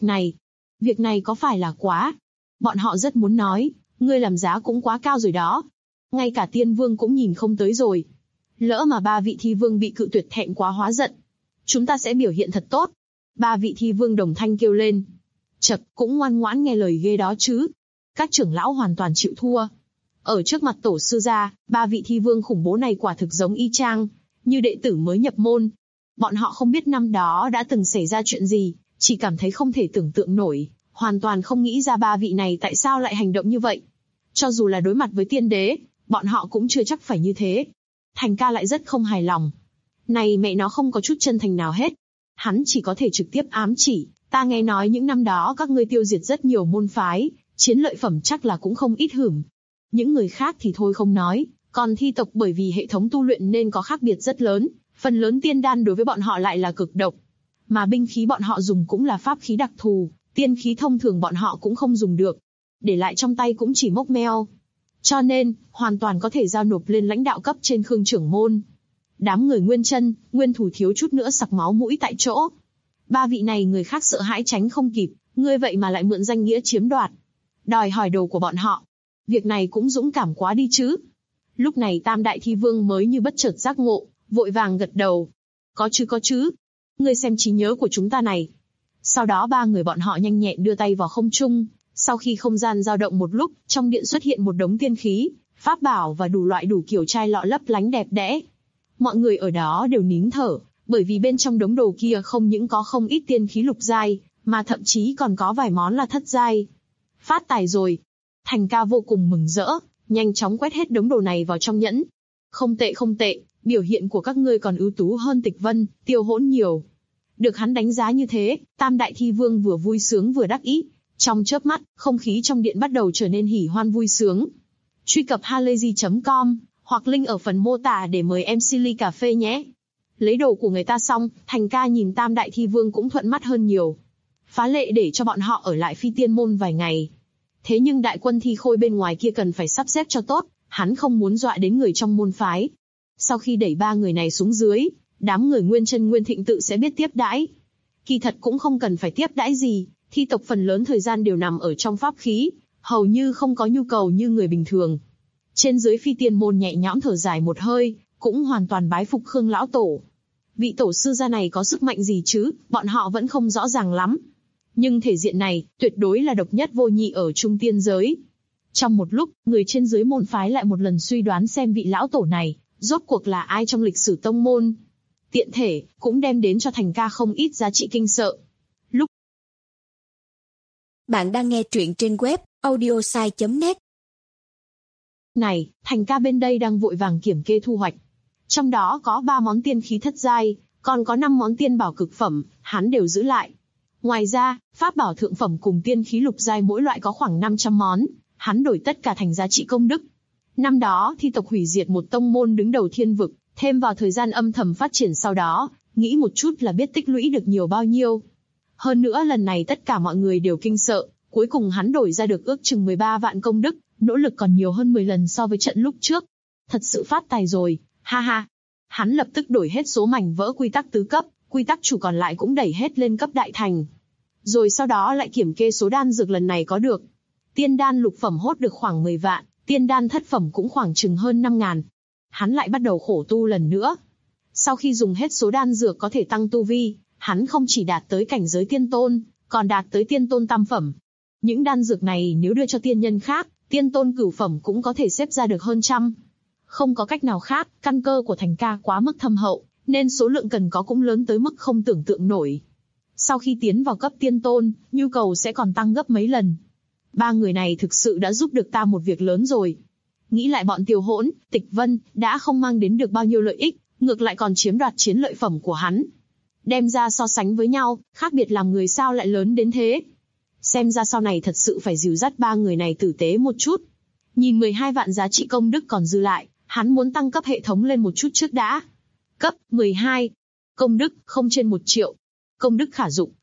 [SPEAKER 2] này có phải là quá? Bọn họ rất muốn nói, ngươi làm giá cũng quá cao rồi đó. Ngay cả tiên vương cũng nhìn không tới rồi. Lỡ mà ba vị thi vương bị cự tuyệt thẹn quá hóa giận. Chúng ta sẽ biểu hiện thật tốt. Ba vị thi vương đồng thanh kêu lên. Chật, cũng ngoan ngoãn nghe lời ghê đó chứ. Các trưởng lão hoàn toàn chịu thua. Ở trước mặt tổ sư gia, ba vị thi vương khủng bố này quả thực giống y chang, như đệ tử mới nhập môn. Bọn họ không biết năm đó đã từng xảy ra chuyện gì, chỉ cảm thấy không thể tưởng tượng nổi, hoàn toàn không nghĩ ra ba vị này tại sao lại hành động như vậy. Cho dù là đối mặt với tiên đế, bọn họ cũng chưa chắc phải như thế. Thành ca lại rất không hài lòng. Này mẹ nó không có chút chân thành nào hết. Hắn chỉ có thể trực tiếp ám chỉ, ta nghe nói những năm đó các ngươi tiêu diệt rất nhiều môn phái, chiến lợi phẩm chắc là cũng không ít hửm. Những người khác thì thôi không nói, còn thi tộc bởi vì hệ thống tu luyện nên có khác biệt rất lớn, phần lớn tiên đan đối với bọn họ lại là cực độc. Mà binh khí bọn họ dùng cũng là pháp khí đặc thù, tiên khí thông thường bọn họ cũng không dùng được. Để lại trong tay cũng chỉ mốc meo. Cho nên, hoàn toàn có thể giao nộp lên lãnh đạo cấp trên Khương trưởng môn. Đám người Nguyên Chân, Nguyên Thủ thiếu chút nữa sặc máu mũi tại chỗ. Ba vị này người khác sợ hãi tránh không kịp, ngươi vậy mà lại mượn danh nghĩa chiếm đoạt. Đòi hỏi đồ của bọn họ. Việc này cũng dũng cảm quá đi chứ. Lúc này Tam Đại Thi Vương mới như bất chợt giác ngộ, vội vàng gật đầu. Có chứ. Ngươi xem trí nhớ của chúng ta này. Sau đó ba người bọn họ nhanh nhẹn đưa tay vào không trung. Sau khi không gian dao động một lúc, trong điện xuất hiện một đống tiên khí, pháp bảo và đủ loại đủ kiểu chai lọ lấp lánh đẹp đẽ. Mọi người ở đó đều nín thở, bởi vì bên trong đống đồ kia không những có không ít tiên khí lục giai, mà thậm chí còn có vài món là thất giai. Phát tài rồi. Thành ca vô cùng mừng rỡ, nhanh chóng quét hết đống đồ này vào trong nhẫn. Không tệ, biểu hiện của các ngươi còn ưu tú hơn Tịch Vân, Tiêu Hỗn nhiều. Được hắn đánh giá như thế, Tam Đại Thi Vương vừa vui sướng vừa đắc ý. Trong chớp mắt, không khí trong điện bắt đầu trở nên hỉ hoan vui sướng. Truy cập halayzi.com hoặc link ở phần mô tả để mời em Silly cà phê nhé. Lấy đồ của người ta xong, Thành ca nhìn Tam Đại Thi Vương cũng thuận mắt hơn nhiều. Phá lệ để cho bọn họ ở lại phi tiên môn vài ngày. Thế nhưng đại quân thi khôi bên ngoài kia cần phải sắp xếp cho tốt, hắn không muốn dọa đến người trong môn phái. Sau khi đẩy ba người này xuống dưới, đám người Nguyên Chân Nguyên Thịnh tự sẽ biết tiếp đãi. Kỳ thật cũng không cần phải tiếp đãi gì, thi tộc phần lớn thời gian đều nằm ở trong pháp khí, hầu như không có nhu cầu như người bình thường. Trên dưới phi tiên môn nhẹ nhõm thở dài một hơi, cũng hoàn toàn bái phục Khương lão tổ. Vị tổ sư gia này có sức mạnh gì chứ, bọn họ vẫn không rõ ràng lắm. Nhưng thể diện này, tuyệt đối là độc nhất vô nhị ở trung tiên giới. Trong một lúc, người trên dưới môn phái lại một lần suy đoán xem vị lão tổ này, rốt cuộc là ai trong lịch sử tông môn. Tiện thể, cũng đem đến cho Thành Ca không ít giá trị kinh sợ. Lúc
[SPEAKER 3] bạn đang nghe truyện trên web audiosai.net.
[SPEAKER 2] này, Thành Ca bên đây đang vội vàng kiểm kê thu hoạch. Trong đó có 3 món tiên khí thất giai, còn có 5 món tiên bảo cực phẩm, hắn đều giữ lại. Ngoài ra, pháp bảo thượng phẩm cùng tiên khí lục giai mỗi loại có khoảng 500 món, hắn đổi tất cả thành giá trị công đức. Năm đó, thi tộc hủy diệt một tông môn đứng đầu thiên vực, thêm vào thời gian âm thầm phát triển sau đó, nghĩ một chút là biết tích lũy được nhiều bao nhiêu. Hơn nữa lần này tất cả mọi người đều kinh sợ, cuối cùng hắn đổi ra được ước chừng 13 vạn công đức, nỗ lực còn nhiều hơn 10 lần so với trận lúc trước. Thật sự phát tài rồi, ha ha. Hắn lập tức đổi hết số mảnh vỡ quy tắc tứ cấp, quy tắc chủ còn lại cũng đẩy hết lên cấp đại thành. Rồi sau đó lại kiểm kê số đan dược lần này có được. Tiên đan lục phẩm hốt được khoảng 10 vạn, tiên đan thất phẩm cũng khoảng chừng hơn 5.000. Hắn lại bắt đầu khổ tu lần nữa. Sau khi dùng hết số đan dược có thể tăng tu vi, hắn không chỉ đạt tới cảnh giới tiên tôn, còn đạt tới tiên tôn tam phẩm. Những đan dược này nếu đưa cho tiên nhân khác, tiên tôn cửu phẩm cũng có thể xếp ra được hơn trăm. Không có cách nào khác, căn cơ của Thành Ca quá mức thâm hậu, nên số lượng cần có cũng lớn tới mức không tưởng tượng nổi. Sau khi tiến vào cấp tiên tôn, nhu cầu sẽ còn tăng gấp mấy lần. 3 người này thực sự đã giúp được ta một việc lớn rồi. Nghĩ lại bọn Tiêu Hỗn, Tịch Vân, đã không mang đến được bao nhiêu lợi ích, ngược lại còn chiếm đoạt chiến lợi phẩm của hắn. Đem ra so sánh với nhau, khác biệt làm người sao lại lớn đến thế. Xem ra sau này thật sự phải dìu dắt 3 người này tử tế một chút. Nhìn 12 vạn giá trị công đức còn dư lại, hắn muốn tăng cấp hệ thống lên một chút trước đã. Cấp 12. Công đức không trên 1 triệu. Công đức khả dụng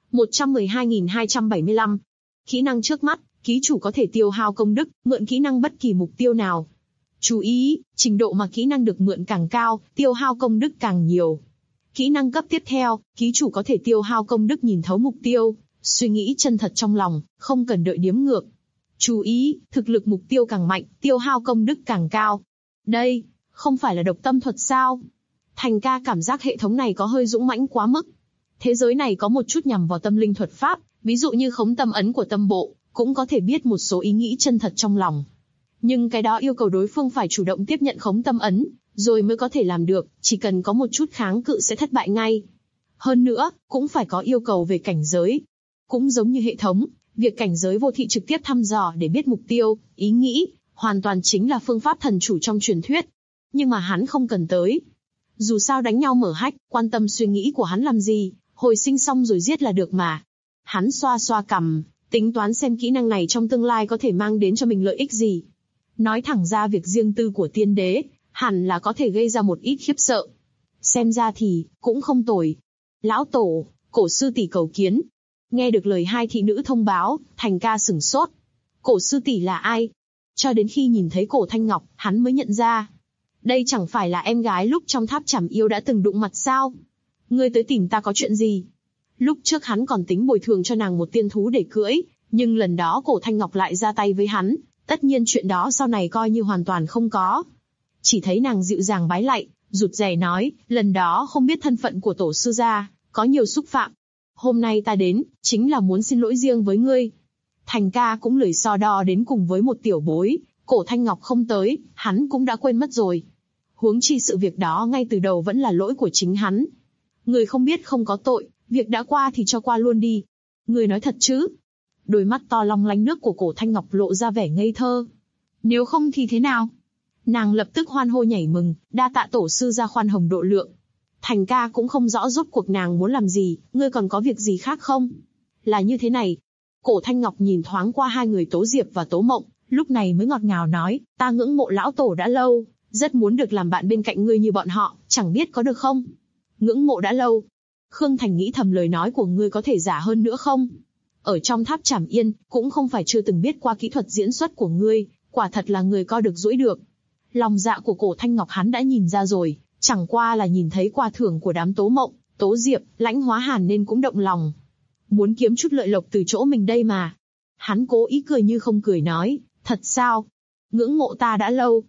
[SPEAKER 2] 112.275. Kỹ năng trước mắt, ký chủ có thể tiêu hao công đức, mượn kỹ năng bất kỳ mục tiêu nào. Chú ý, trình độ mà kỹ năng được mượn càng cao, tiêu hao công đức càng nhiều. Kỹ năng cấp tiếp theo, ký chủ có thể tiêu hao công đức nhìn thấu mục tiêu, suy nghĩ chân thật trong lòng, không cần đợi điếm ngược. Chú ý, thực lực mục tiêu càng mạnh, tiêu hao công đức càng cao. Đây, không phải là độc tâm thuật sao? Thành Ca cảm giác hệ thống này có hơi dũng mãnh quá mức. Thế giới này có một chút nhằm vào tâm linh thuật pháp, ví dụ như khống tâm ấn của tâm bộ, cũng có thể biết một số ý nghĩ chân thật trong lòng. Nhưng cái đó yêu cầu đối phương phải chủ động tiếp nhận khống tâm ấn, rồi mới có thể làm được, chỉ cần có một chút kháng cự sẽ thất bại ngay. Hơn nữa, cũng phải có yêu cầu về cảnh giới. Cũng giống như hệ thống, việc cảnh giới vô thị trực tiếp thăm dò để biết mục tiêu, ý nghĩ, hoàn toàn chính là phương pháp thần chủ trong truyền thuyết. Nhưng mà hắn không cần tới. Dù sao đánh nhau mở hách, quan tâm suy nghĩ của hắn làm gì, hồi sinh xong rồi giết là được mà. Hắn xoa xoa cằm, tính toán xem kỹ năng này trong tương lai có thể mang đến cho mình lợi ích gì. Nói thẳng ra việc riêng tư của tiên đế, hẳn là có thể gây ra một ít khiếp sợ. Xem ra thì, cũng không tồi. Lão tổ, cổ sư tỷ cầu kiến. Nghe được lời hai thị nữ thông báo, Thành Ca sửng sốt. Cổ sư tỷ là ai? Cho đến khi nhìn thấy cổ Thanh Ngọc, hắn mới nhận ra. Đây chẳng phải là em gái lúc trong tháp Trảm Yêu đã từng đụng mặt sao? Ngươi tới tìm ta có chuyện gì? Lúc trước hắn còn tính bồi thường cho nàng một tiên thú để cưỡi, nhưng lần đó cổ Thanh Ngọc lại ra tay với hắn, tất nhiên chuyện đó sau này coi như hoàn toàn không có. Chỉ thấy nàng dịu dàng bái lạy, rụt rè nói, lần đó không biết thân phận của tổ sư gia, có nhiều xúc phạm. Hôm nay ta đến, chính là muốn xin lỗi riêng với ngươi. Thành Ca cũng lười so đo đến cùng với một tiểu bối, cổ Thanh Ngọc không tới, hắn cũng đã quên mất rồi. Huống chi sự việc đó ngay từ đầu vẫn là lỗi của chính hắn. Người không biết không có tội, việc đã qua thì cho qua luôn đi. Người nói thật chứ? Đôi mắt to long lánh nước của cổ Thanh Ngọc lộ ra vẻ ngây thơ. Nếu không thì thế nào? Nàng lập tức hoan hô nhảy mừng, đa tạ tổ sư gia khoan hồng độ lượng. Thành Ca cũng không rõ rốt cuộc nàng muốn làm gì, ngươi còn có việc gì khác không? Là như thế này. Cổ Thanh Ngọc nhìn thoáng qua hai người Tố Diệp và Tố Mộng, lúc này mới ngọt ngào nói, ta ngưỡng mộ lão tổ đã lâu, rất muốn được làm bạn bên cạnh ngươi như bọn họ, chẳng biết có được không? Ngưỡng mộ đã lâu. Khương Thành nghĩ thầm lời nói của ngươi có thể giả hơn nữa không? Ở trong tháp Trảm Yên, cũng không phải chưa từng biết qua kỹ thuật diễn xuất của ngươi, quả thật là người co được duỗi được. Lòng dạ của cổ Thanh Ngọc hắn đã nhìn ra rồi, chẳng qua là nhìn thấy quà thưởng của đám Tố Mộng, Tố Diệp, Lãnh Hóa Hàn nên cũng động lòng. Muốn kiếm chút lợi lộc từ chỗ mình đây mà. Hắn cố ý cười như không cười nói, thật sao? Ngưỡng mộ ta đã lâu.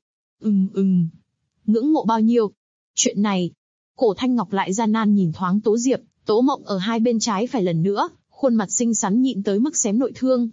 [SPEAKER 2] Ngưỡng mộ bao nhiêu? Chuyện này. Cổ Thanh Ngọc lại gian nan nhìn thoáng Tố Diệp, Tố Mộng ở hai bên trái phải lần nữa, khuôn mặt xinh xắn nhịn tới mức xém nội thương.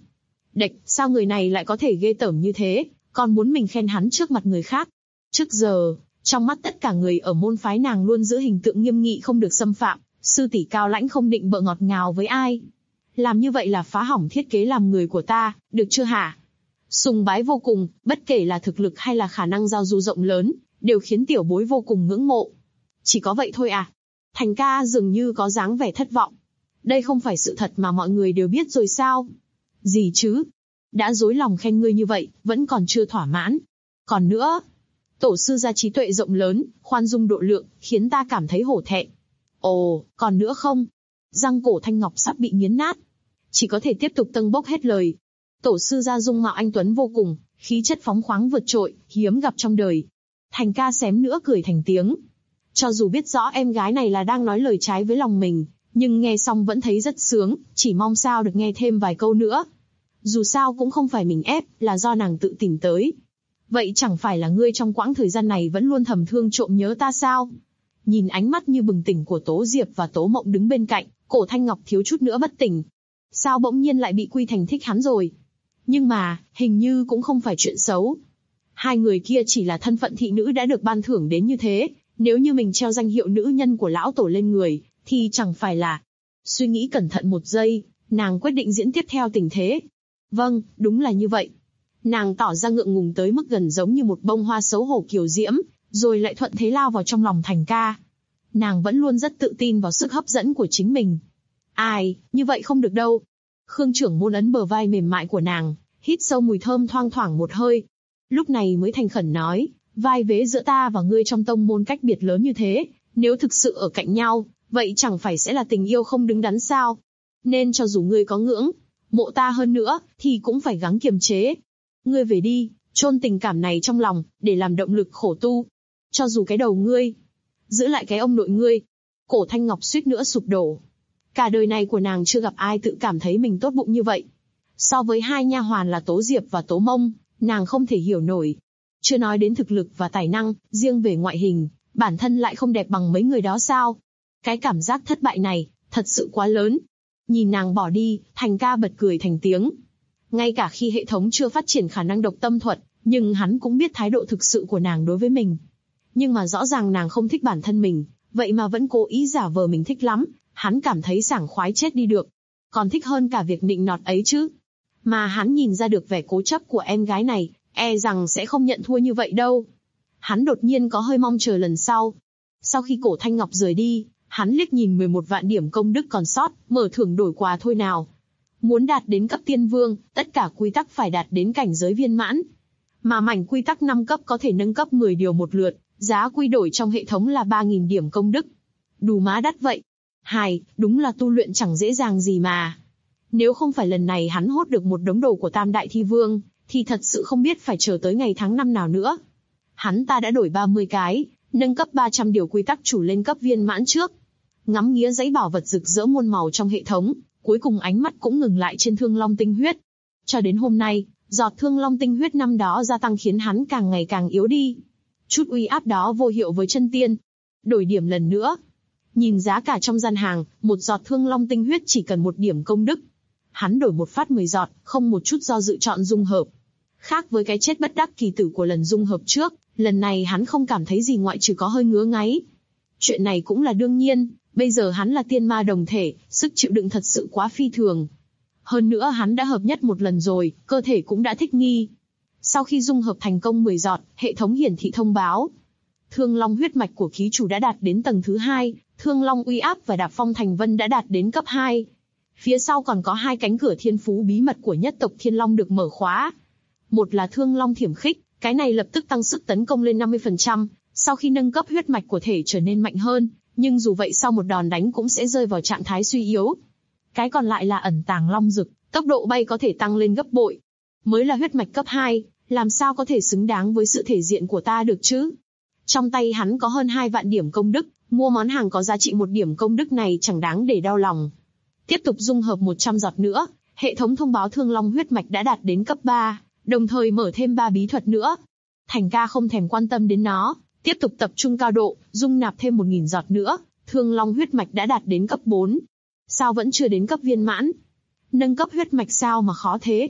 [SPEAKER 2] Đệch, sao người này lại có thể ghê tởm như thế, còn muốn mình khen hắn trước mặt người khác. Trước giờ, trong mắt tất cả người ở môn phái nàng luôn giữ hình tượng nghiêm nghị không được xâm phạm, sư tỷ cao lãnh không định bợ ngọt ngào với ai. Làm như vậy là phá hỏng thiết kế làm người của ta, được chưa hả? Sùng bái vô cùng, bất kể là thực lực hay là khả năng giao du rộng lớn, đều khiến tiểu bối vô cùng ngưỡng mộ. Chỉ có vậy thôi à? Thành ca dường như có dáng vẻ thất vọng. Đây không phải sự thật mà mọi người đều biết rồi sao? Gì chứ? Đã dối lòng khen ngươi như vậy, vẫn còn chưa thỏa mãn. Còn nữa, tổ sư gia trí tuệ rộng lớn, khoan dung độ lượng, khiến ta cảm thấy hổ thẹn. Ồ, còn nữa không? Răng cổ Thanh Ngọc sắp bị nghiến nát. Chỉ có thể tiếp tục tâng bốc hết lời. Tổ sư gia dung mạo anh tuấn vô cùng, khí chất phóng khoáng vượt trội, hiếm gặp trong đời. Thành ca xém nữa cười thành tiếng. Cho dù biết rõ em gái này là đang nói lời trái với lòng mình, nhưng nghe xong vẫn thấy rất sướng, chỉ mong sao được nghe thêm vài câu nữa. Dù sao cũng không phải mình ép, là do nàng tự tìm tới. Vậy chẳng phải là ngươi trong quãng thời gian này vẫn luôn thầm thương trộm nhớ ta sao? Nhìn ánh mắt như bừng tỉnh của Tố Diệp và Tố Mộng đứng bên cạnh, cổ Thanh Ngọc thiếu chút nữa bất tỉnh. Sao bỗng nhiên lại bị quy thành thích hắn rồi? Nhưng mà, hình như cũng không phải chuyện xấu. Hai người kia chỉ là thân phận thị nữ đã được ban thưởng đến như thế, nếu như mình treo danh hiệu nữ nhân của lão tổ lên người, thì chẳng phải là... Suy nghĩ cẩn thận một giây, nàng quyết định diễn tiếp theo tình thế. Vâng, đúng là như vậy. Nàng tỏ ra ngượng ngùng tới mức gần giống như một bông hoa xấu hổ kiều diễm, rồi lại thuận thế lao vào trong lòng Thành ca. Nàng vẫn luôn rất tự tin vào sức hấp dẫn của chính mình. Ai, như vậy không được đâu. Khương trưởng môn ấn bờ vai mềm mại của nàng, hít sâu mùi thơm thoang thoảng một hơi. Lúc này mới thành khẩn nói, vai vế giữa ta và ngươi trong tông môn cách biệt lớn như thế, nếu thực sự ở cạnh nhau, vậy chẳng phải sẽ là tình yêu không đứng đắn sao? Nên cho dù ngươi có ngưỡng mộ ta hơn nữa, thì cũng phải gắng kiềm chế. Ngươi về đi, chôn tình cảm này trong lòng, để làm động lực khổ tu. Cho dù cái đầu ngươi, giữ lại cái ông nội ngươi. Cổ Thanh Ngọc suýt nữa sụp đổ. Cả đời này của nàng chưa gặp ai tự cảm thấy mình tốt bụng như vậy. So với hai nha hoàn là Tố Diệp và Tố Mông, nàng không thể hiểu nổi. Chưa nói đến thực lực và tài năng, riêng về ngoại hình, bản thân lại không đẹp bằng mấy người đó sao? Cái cảm giác thất bại này, thật sự quá lớn. Nhìn nàng bỏ đi, Thành ca bật cười thành tiếng. Ngay cả khi hệ thống chưa phát triển khả năng độc tâm thuật, nhưng hắn cũng biết thái độ thực sự của nàng đối với mình. Nhưng mà rõ ràng nàng không thích bản thân mình, vậy mà vẫn cố ý giả vờ mình thích lắm, hắn cảm thấy sảng khoái chết đi được. Còn thích hơn cả việc nịnh nọt ấy chứ. Mà hắn nhìn ra được vẻ cố chấp của em gái này, e rằng sẽ không nhận thua như vậy đâu. Hắn đột nhiên có hơi mong chờ lần sau. Sau khi cổ Thanh Ngọc rời đi, hắn liếc nhìn 11 vạn điểm công đức còn sót, mở thưởng đổi quà thôi nào. Muốn đạt đến cấp tiên vương, tất cả quy tắc phải đạt đến cảnh giới viên mãn. Mà mảnh quy tắc 5 cấp có thể nâng cấp 10 điều một lượt, giá quy đổi trong hệ thống là 3.000 điểm công đức. Đủ má đắt vậy. Đúng là tu luyện chẳng dễ dàng gì mà. Nếu không phải lần này hắn hốt được một đống đồ của Tam Đại Thi Vương, thì thật sự không biết phải chờ tới ngày tháng năm nào nữa. Hắn ta đã đổi 30 cái, nâng cấp 300 điều quy tắc chủ lên cấp viên mãn trước. Ngắm nghía dãy bảo vật rực rỡ muôn màu trong hệ thống, cuối cùng ánh mắt cũng ngừng lại trên Thương Long tinh huyết. Cho đến hôm nay, giọt Thương Long tinh huyết năm đó gia tăng khiến hắn càng ngày càng yếu đi. Chút uy áp đó vô hiệu với chân tiên. Đổi điểm lần nữa. Nhìn giá cả trong gian hàng, một giọt Thương Long tinh huyết chỉ cần 1 điểm công đức. Hắn đổi một phát 10 giọt, không một chút do dự chọn dung hợp. Khác với cái chết bất đắc kỳ tử của lần dung hợp trước, lần này hắn không cảm thấy gì ngoại trừ có hơi ngứa ngáy. Chuyện này cũng là đương nhiên, bây giờ hắn là tiên ma đồng thể, sức chịu đựng thật sự quá phi thường. Hơn nữa hắn đã hợp nhất một lần rồi, cơ thể cũng đã thích nghi. Sau khi dung hợp thành công 10 giọt, hệ thống hiển thị thông báo. Thương Long huyết mạch của ký chủ đã đạt đến tầng thứ 2, Thương Long uy áp và Đạp Phong Thành Vân đã đạt đến cấp 2. Phía sau còn có 2 cánh cửa thiên phú bí mật của nhất tộc Thiên Long được mở khóa. Một là Thương Long Thiểm Khích, cái này lập tức tăng sức tấn công lên 50%, sau khi nâng cấp huyết mạch của thể trở nên mạnh hơn, nhưng dù vậy sau một đòn đánh cũng sẽ rơi vào trạng thái suy yếu. Cái còn lại là Ẩn Tàng Long Dực, tốc độ bay có thể tăng lên gấp bội. Mới là huyết mạch cấp 2, làm sao có thể xứng đáng với sự thể diện của ta được chứ? Trong tay hắn có hơn 2 vạn điểm công đức, mua món hàng có giá trị 1 điểm công đức này chẳng đáng để đau lòng. Tiếp tục dung hợp 100 giọt nữa, hệ thống thông báo Thương Long huyết mạch đã đạt đến cấp 3, đồng thời mở thêm 3 bí thuật nữa. Thành ca không thèm quan tâm đến nó, tiếp tục tập trung cao độ, dung nạp thêm 1000 giọt nữa, Thương Long huyết mạch đã đạt đến cấp 4. Sao vẫn chưa đến cấp viên mãn? Nâng cấp huyết mạch sao mà khó thế?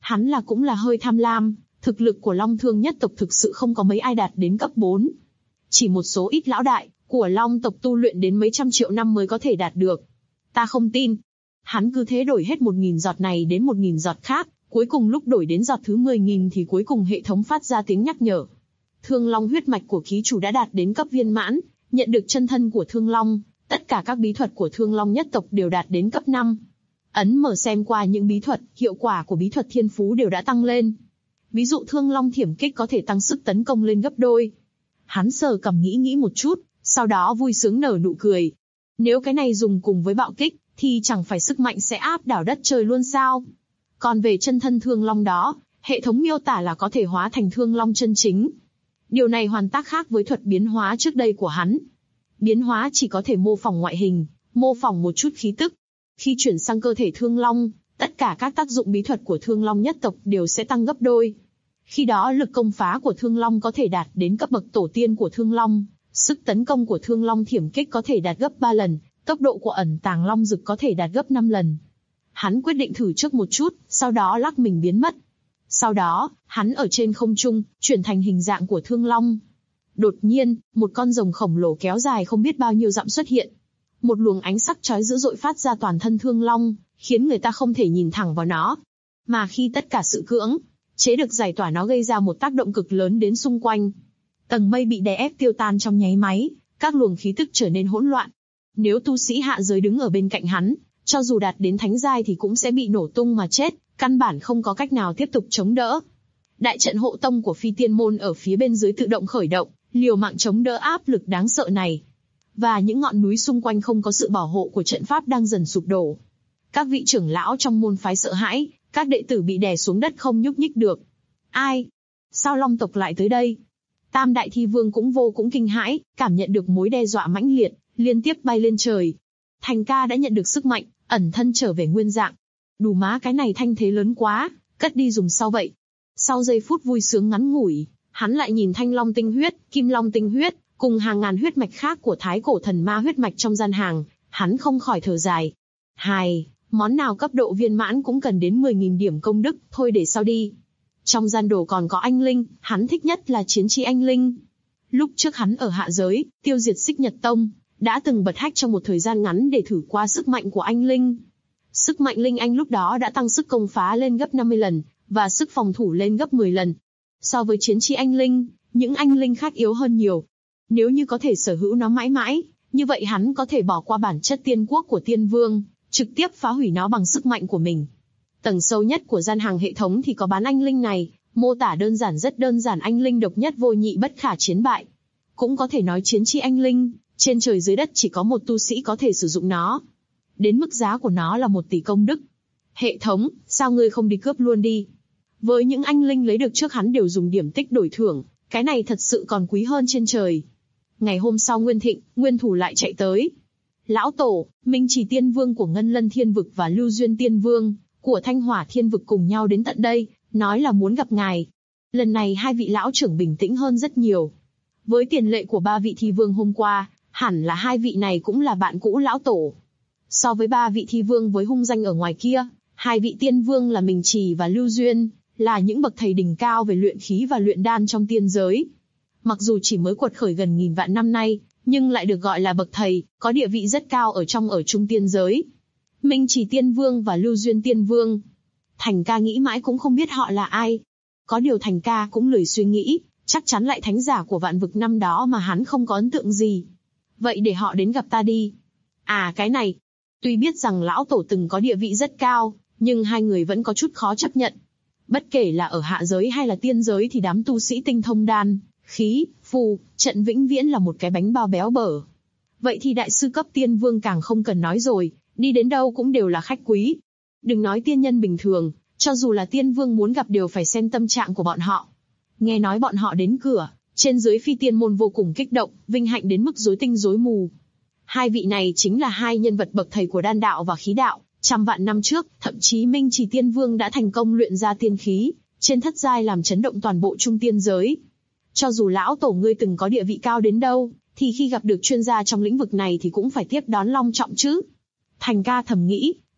[SPEAKER 2] Hắn cũng là hơi tham lam, thực lực của Long Thương nhất tộc thực sự không có mấy ai đạt đến cấp 4. Chỉ một số ít lão đại của Long tộc tu luyện đến mấy trăm triệu năm mới có thể đạt được. Ta không tin. Hắn cứ thế đổi hết 1.000 giọt này đến 1.000 giọt khác, cuối cùng lúc đổi đến giọt thứ 10.000 thì cuối cùng hệ thống phát ra tiếng nhắc nhở. Thương Long huyết mạch của ký chủ đã đạt đến cấp viên mãn, nhận được chân thân của Thương Long, tất cả các bí thuật của Thương Long nhất tộc đều đạt đến cấp 5. Ấn mở xem qua những bí thuật, hiệu quả của bí thuật thiên phú đều đã tăng lên. Ví dụ Thương Long thiểm kích có thể tăng sức tấn công lên gấp đôi. Hắn sờ cằm nghĩ một chút, sau đó vui sướng nở nụ cười. Nếu cái này dùng cùng với bạo kích, thì chẳng phải sức mạnh sẽ áp đảo đất trời luôn sao? Còn về chân thân Thương Long đó, hệ thống miêu tả là có thể hóa thành Thương Long chân chính. Điều này hoàn toàn khác với thuật biến hóa trước đây của hắn. Biến hóa chỉ có thể mô phỏng ngoại hình, mô phỏng một chút khí tức. Khi chuyển sang cơ thể Thương Long, tất cả các tác dụng bí thuật của Thương Long nhất tộc đều sẽ tăng gấp đôi. Khi đó lực công phá của Thương Long có thể đạt đến cấp bậc tổ tiên của Thương Long, sức tấn công của Thương Long thiểm kích có thể đạt gấp 3 lần, tốc độ của ẩn tàng Long Dực có thể đạt gấp 5 lần. Hắn quyết định thử trước một chút, sau đó lắc mình biến mất. Sau đó, hắn ở trên không trung, chuyển thành hình dạng của Thương Long. Đột nhiên, một con rồng khổng lồ kéo dài không biết bao nhiêu dặm xuất hiện. Một luồng ánh sắc chói dữ dội phát ra toàn thân Thương Long, khiến người ta không thể nhìn thẳng vào nó. Mà khi tất cả sự cưỡng chế được giải tỏa, nó gây ra một tác động cực lớn đến xung quanh. Tầng mây bị đè ép tiêu tan trong nháy máy, các luồng khí tức trở nên hỗn loạn. Nếu tu sĩ hạ giới đứng ở bên cạnh hắn, cho dù đạt đến thánh giai thì cũng sẽ bị nổ tung mà chết, căn bản không có cách nào tiếp tục chống đỡ. Đại trận hộ tông của Phi Tiên Môn ở phía bên dưới tự động khởi động, liều mạng chống đỡ áp lực đáng sợ này. Và những ngọn núi xung quanh không có sự bảo hộ của trận pháp đang dần sụp đổ. Các vị trưởng lão trong môn phái sợ hãi, các đệ tử bị đè xuống đất không nhúc nhích được. Ai? Sao Long tộc lại tới đây? Tam đại thi vương cũng vô cùng kinh hãi, cảm nhận được mối đe dọa mãnh liệt, liên tiếp bay lên trời. Thành ca đã nhận được sức mạnh, ẩn thân trở về nguyên dạng. Đù má, cái này thanh thế lớn quá, cất đi dùng sau vậy. Sau giây phút vui sướng ngắn ngủi, hắn lại nhìn Thanh Long tinh huyết, Kim Long tinh huyết, cùng hàng ngàn huyết mạch khác của Thái Cổ Thần Ma huyết mạch trong gian hàng, hắn không khỏi thở dài. Món nào cấp độ viên mãn cũng cần đến 10.000 điểm công đức, thôi để sau đi. Trong gian đồ còn có anh linh, hắn thích nhất là chiến chi anh linh. Lúc trước hắn ở hạ giới, tiêu diệt Xích Nhật Tông, đã từng bật hack trong một thời gian ngắn để thử qua sức mạnh của anh linh. Sức mạnh linh anh lúc đó đã tăng sức công phá lên gấp 50 lần, và sức phòng thủ lên gấp 10 lần. So với chiến chi anh linh, những anh linh khác yếu hơn nhiều. Nếu như có thể sở hữu nó mãi mãi, như vậy hắn có thể bỏ qua bản chất tiên quốc của tiên vương, trực tiếp phá hủy nó bằng sức mạnh của mình. Tầng sâu nhất của gian hàng hệ thống thì có bán anh linh này, mô tả đơn giản rất đơn giản, anh linh độc nhất vô nhị bất khả chiến bại. Cũng có thể nói chiến chi anh linh, trên trời dưới đất chỉ có một tu sĩ có thể sử dụng nó. Đến mức giá của nó là 1 tỷ công đức. Hệ thống, sao ngươi không đi cướp luôn đi? Với những anh linh lấy được trước hắn đều dùng điểm tích đổi thưởng, cái này thật sự còn quý hơn trên trời. Ngày hôm sau Nguyên Thịnh, Nguyên Thủ lại chạy tới. Lão Tổ, Minh Trì Tiên Vương của Ngân Lân Thiên Vực và Lưu Duyên Tiên Vương của Thanh Hỏa Thiên Vực cùng nhau đến tận đây, nói là muốn gặp ngài. Lần này hai vị lão trưởng bình tĩnh hơn rất nhiều. Với tiền lệ của 3 vị thi vương hôm qua, hẳn là hai vị này cũng là bạn cũ lão tổ. So với 3 vị thi vương với hung danh ở ngoài kia, 2 vị tiên vương là Minh Trì và Lưu Duyên, là những bậc thầy đỉnh cao về luyện khí và luyện đan trong tiên giới. Mặc dù chỉ mới quật khởi gần 1000 vạn năm nay, nhưng lại được gọi là bậc thầy, có địa vị rất cao ở trung tiên giới. Minh Trì Tiên Vương và Lưu Duyên Tiên Vương. Thành ca nghĩ mãi cũng không biết họ là ai. Có điều Thành ca cũng lười suy nghĩ, chắc chắn lại thánh giả của vạn vực năm đó mà hắn không có ấn tượng gì. Vậy để họ đến gặp ta đi. À cái này, tuy biết rằng lão tổ từng có địa vị rất cao, nhưng hai người vẫn có chút khó chấp nhận. Bất kể là ở hạ giới hay là tiên giới thì đám tu sĩ tinh thông đan, khí, phù, trận vĩnh viễn là một cái bánh bao béo bở. Vậy thì đại sư cấp tiên vương càng không cần nói rồi, đi đến đâu cũng đều là khách quý. Đừng nói tiên nhân bình thường, cho dù là tiên vương muốn gặp đều phải xem tâm trạng của bọn họ. Nghe nói bọn họ đến cửa, trên dưới Phi Tiên Môn vô cùng kích động, vinh hạnh đến mức rối tinh rối mù. Hai vị này chính là hai nhân vật bậc thầy của đan đạo và khí đạo. Trăm vạn năm trước, thậm chí Minh Trì Tiên Vương đã thành công luyện ra tiên khí, trên thất giai làm chấn động toàn bộ trung tiên giới. Cho dù lão tổ ngươi từng có địa vị cao đến đâu, thì khi gặp được chuyên gia trong lĩnh vực này thì cũng phải tiếp đón long trọng chứ. Thành ca thầm nghĩ,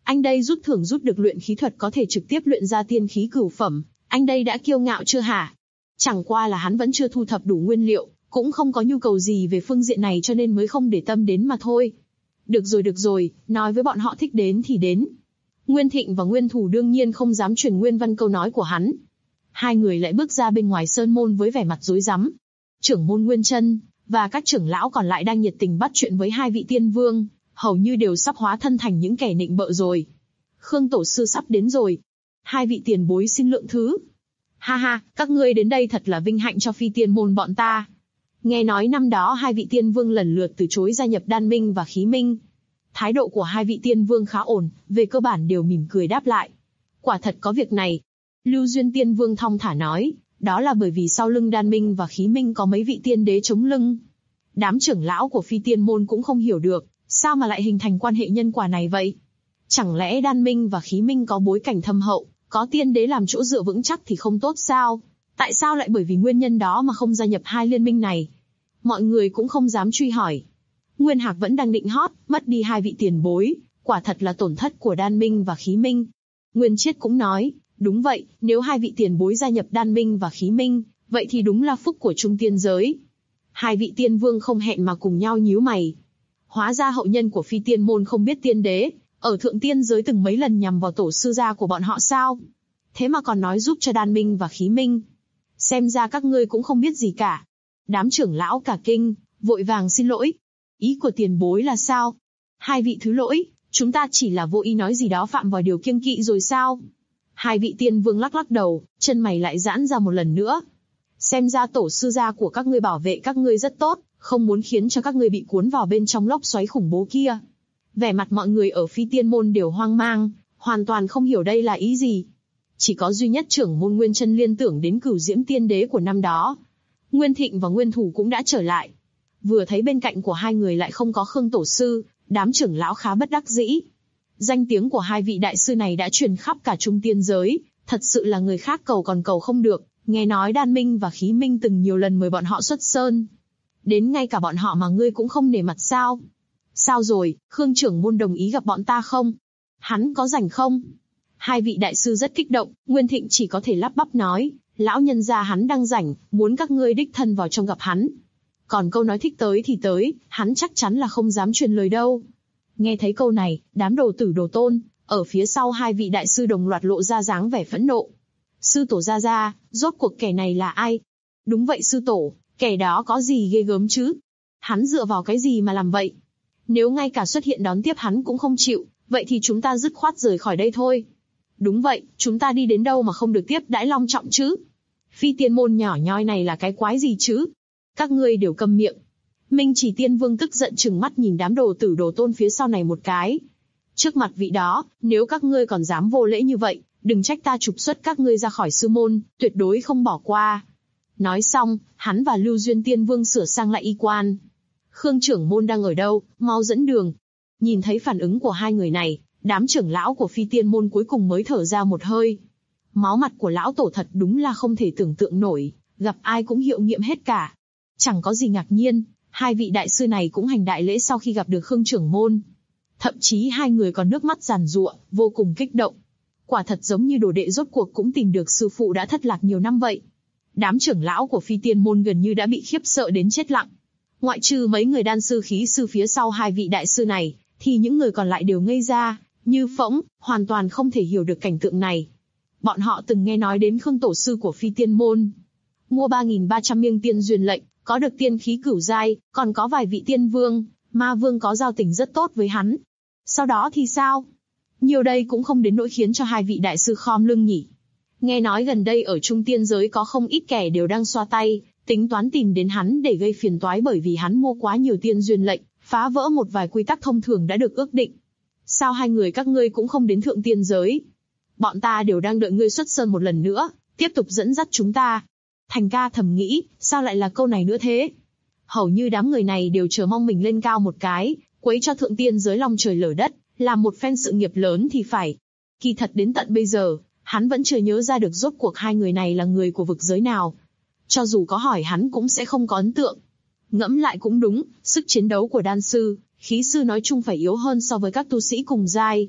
[SPEAKER 2] Anh đây rút thưởng rút được luyện khí thuật có thể trực tiếp luyện ra tiên khí cửu phẩm, anh đây đã kiêu ngạo chưa hả? Chẳng qua là hắn vẫn chưa thu thập đủ nguyên liệu, cũng không có nhu cầu gì về phương diện này cho nên mới không để tâm đến mà thôi. Được rồi, nói với bọn họ thích đến thì đến. Nguyên Thịnh và Nguyên Thủ đương nhiên không dám truyền nguyên văn câu nói của hắn. Hai người lại bước ra bên ngoài sơn môn với vẻ mặt rối rắm. Trưởng môn Nguyên Chân và các trưởng lão còn lại đang nhiệt tình bắt chuyện với hai vị tiên vương, hầu như đều sắp hóa thân thành những kẻ nịnh bợ rồi. Khương tổ sư sắp đến rồi. Hai vị tiền bối xin lượng thứ. Ha ha, các ngươi đến đây thật là vinh hạnh cho phi tiên môn bọn ta. Nghe nói năm đó hai vị tiên vương lần lượt từ chối gia nhập đan minh và khí minh. Thái độ của hai vị tiên vương khá ổn, về cơ bản đều mỉm cười đáp lại. Quả thật có việc này. Lưu Duyên tiên vương thong thả nói, đó là bởi vì sau lưng đan minh và khí minh có mấy vị tiên đế chống lưng. Đám trưởng lão của phi tiên môn cũng không hiểu được, sao mà lại hình thành quan hệ nhân quả này vậy? Chẳng lẽ đan minh và khí minh có bối cảnh thâm hậu, có tiên đế làm chỗ dựa vững chắc thì không tốt sao? Tại sao lại bởi vì nguyên nhân đó mà không gia nhập hai liên minh này? Mọi người cũng không dám truy hỏi. Nguyên Hạc vẫn đang định hót, mất đi hai vị tiền bối, quả thật là tổn thất của đan minh và khí minh. Nguyên Chiết cũng nói, đúng vậy, nếu hai vị tiền bối gia nhập đan minh và khí minh, vậy thì đúng là phúc của trung tiên giới. Hai vị tiên vương không hẹn mà cùng nhau nhíu mày. Hóa ra hậu nhân của phi tiên môn không biết tiên đế, ở thượng tiên giới từng mấy lần nhằm vào tổ sư gia của bọn họ sao? Thế mà còn nói giúp cho đan minh và khí minh. Xem ra các ngươi cũng không biết gì cả. Đám trưởng lão cả kinh, vội vàng xin lỗi. Ý của tiền bối là sao? Hai vị thứ lỗi, chúng ta chỉ là vô ý nói gì đó phạm vào điều kiêng kỵ rồi sao? Hai vị tiên vương lắc lắc đầu, chân mày lại giãn ra một lần nữa. Xem ra tổ sư gia của các ngươi bảo vệ các ngươi rất tốt, không muốn khiến cho các ngươi bị cuốn vào bên trong lốc xoáy khủng bố kia. Vẻ mặt mọi người ở phi tiên môn đều hoang mang, hoàn toàn không hiểu đây là ý gì. Chỉ có duy nhất trưởng môn Nguyên Chân liên tưởng đến Cửu Diễm tiên đế của năm đó. Nguyên Thịnh và Nguyên Thủ cũng đã trở lại. Vừa thấy bên cạnh của hai người lại không có Khương tổ sư, đám trưởng lão khá bất đắc dĩ. Danh tiếng của hai vị đại sư này đã truyền khắp cả trung tiên giới, thật sự là người khác cầu còn cầu không được. Nghe nói đan minh và khí minh từng nhiều lần mời bọn họ xuất sơn. Đến ngay cả bọn họ mà ngươi cũng không nể mặt sao? Sao rồi, Khương trưởng môn đồng ý gặp bọn ta không? Hắn có rảnh không? Hai vị đại sư rất kích động, Nguyên Thịnh chỉ có thể lắp bắp nói, lão nhân gia hắn đang rảnh, muốn các ngươi đích thân vào trong gặp hắn. Còn câu nói thích tới thì tới, hắn chắc chắn là không dám truyền lời đâu. Nghe thấy câu này, đám đồ tử đồ tôn, ở phía sau hai vị đại sư đồng loạt lộ ra dáng vẻ phẫn nộ. Sư tổ ra, rốt cuộc kẻ này là ai? Đúng vậy sư tổ, kẻ đó có gì ghê gớm chứ? Hắn dựa vào cái gì mà làm vậy? Nếu ngay cả xuất hiện đón tiếp hắn cũng không chịu, vậy thì chúng ta dứt khoát rời khỏi đây thôi. Đúng vậy, chúng ta đi đến đâu mà không được tiếp đãi long trọng chứ? Phi tiên môn nhỏ nhoi này là cái quái gì chứ? Các ngươi đều câm miệng. Minh Chỉ Tiên Vương tức giận trừng mắt nhìn đám đồ tử đồ tôn phía sau này một cái. Trước mặt vị đó, nếu các ngươi còn dám vô lễ như vậy, đừng trách ta trục xuất các ngươi ra khỏi sư môn, tuyệt đối không bỏ qua. Nói xong, hắn và Lưu Duyên Tiên Vương sửa sang lại y quan. Khương trưởng môn đang ở đâu, mau dẫn đường. Nhìn thấy phản ứng của hai người này, đám trưởng lão của phi tiên môn cuối cùng mới thở ra một hơi. Máu mặt của lão tổ thật đúng là không thể tưởng tượng nổi, gặp ai cũng hiệu nghiệm hết cả. Chẳng có gì ngạc nhiên, hai vị đại sư này cũng hành đại lễ sau khi gặp được Khương trưởng môn. Thậm chí hai người còn nước mắt giàn giụa, vô cùng kích động. Quả thật giống như đồ đệ rốt cuộc cũng tìm được sư phụ đã thất lạc nhiều năm vậy. Đám trưởng lão của phi tiên môn gần như đã bị khiếp sợ đến chết lặng. Ngoại trừ mấy người đan sư khí sư phía sau hai vị đại sư này, thì những người còn lại đều ngây ra, như phỗng, hoàn toàn không thể hiểu được cảnh tượng này. Bọn họ từng nghe nói đến Khương tổ sư của phi tiên môn. Mua 3.300 miếng tiên duyên lệnh, có được tiên khí cửu giai, còn có vài vị tiên vương, ma vương có giao tình rất tốt với hắn. Sau đó thì sao? Nhiều đây cũng không đến nỗi khiến cho hai vị đại sư khom lưng nhỉ. Nghe nói gần đây ở trung tiên giới có không ít kẻ đều đang xoa tay, tính toán tìm đến hắn để gây phiền toái bởi vì hắn mua quá nhiều tiên duyên lệnh, phá vỡ một vài quy tắc thông thường đã được ước định. Sao hai người các ngươi cũng không đến thượng tiên giới? Bọn ta đều đang đợi ngươi xuất sơn một lần nữa, tiếp tục dẫn dắt chúng ta. Thành ca thầm nghĩ, sao lại là câu này nữa thế? Hầu như đám người này đều chờ mong mình lên cao một cái, quấy cho thượng tiên giới long trời lở đất, làm một phen sự nghiệp lớn thì phải. Kỳ thật đến tận bây giờ, hắn vẫn chưa nhớ ra được rốt cuộc hai người này là người của vực giới nào. Cho dù có hỏi hắn cũng sẽ không có ấn tượng. Ngẫm lại cũng đúng, sức chiến đấu của đan sư, khí sư nói chung phải yếu hơn so với các tu sĩ cùng giai.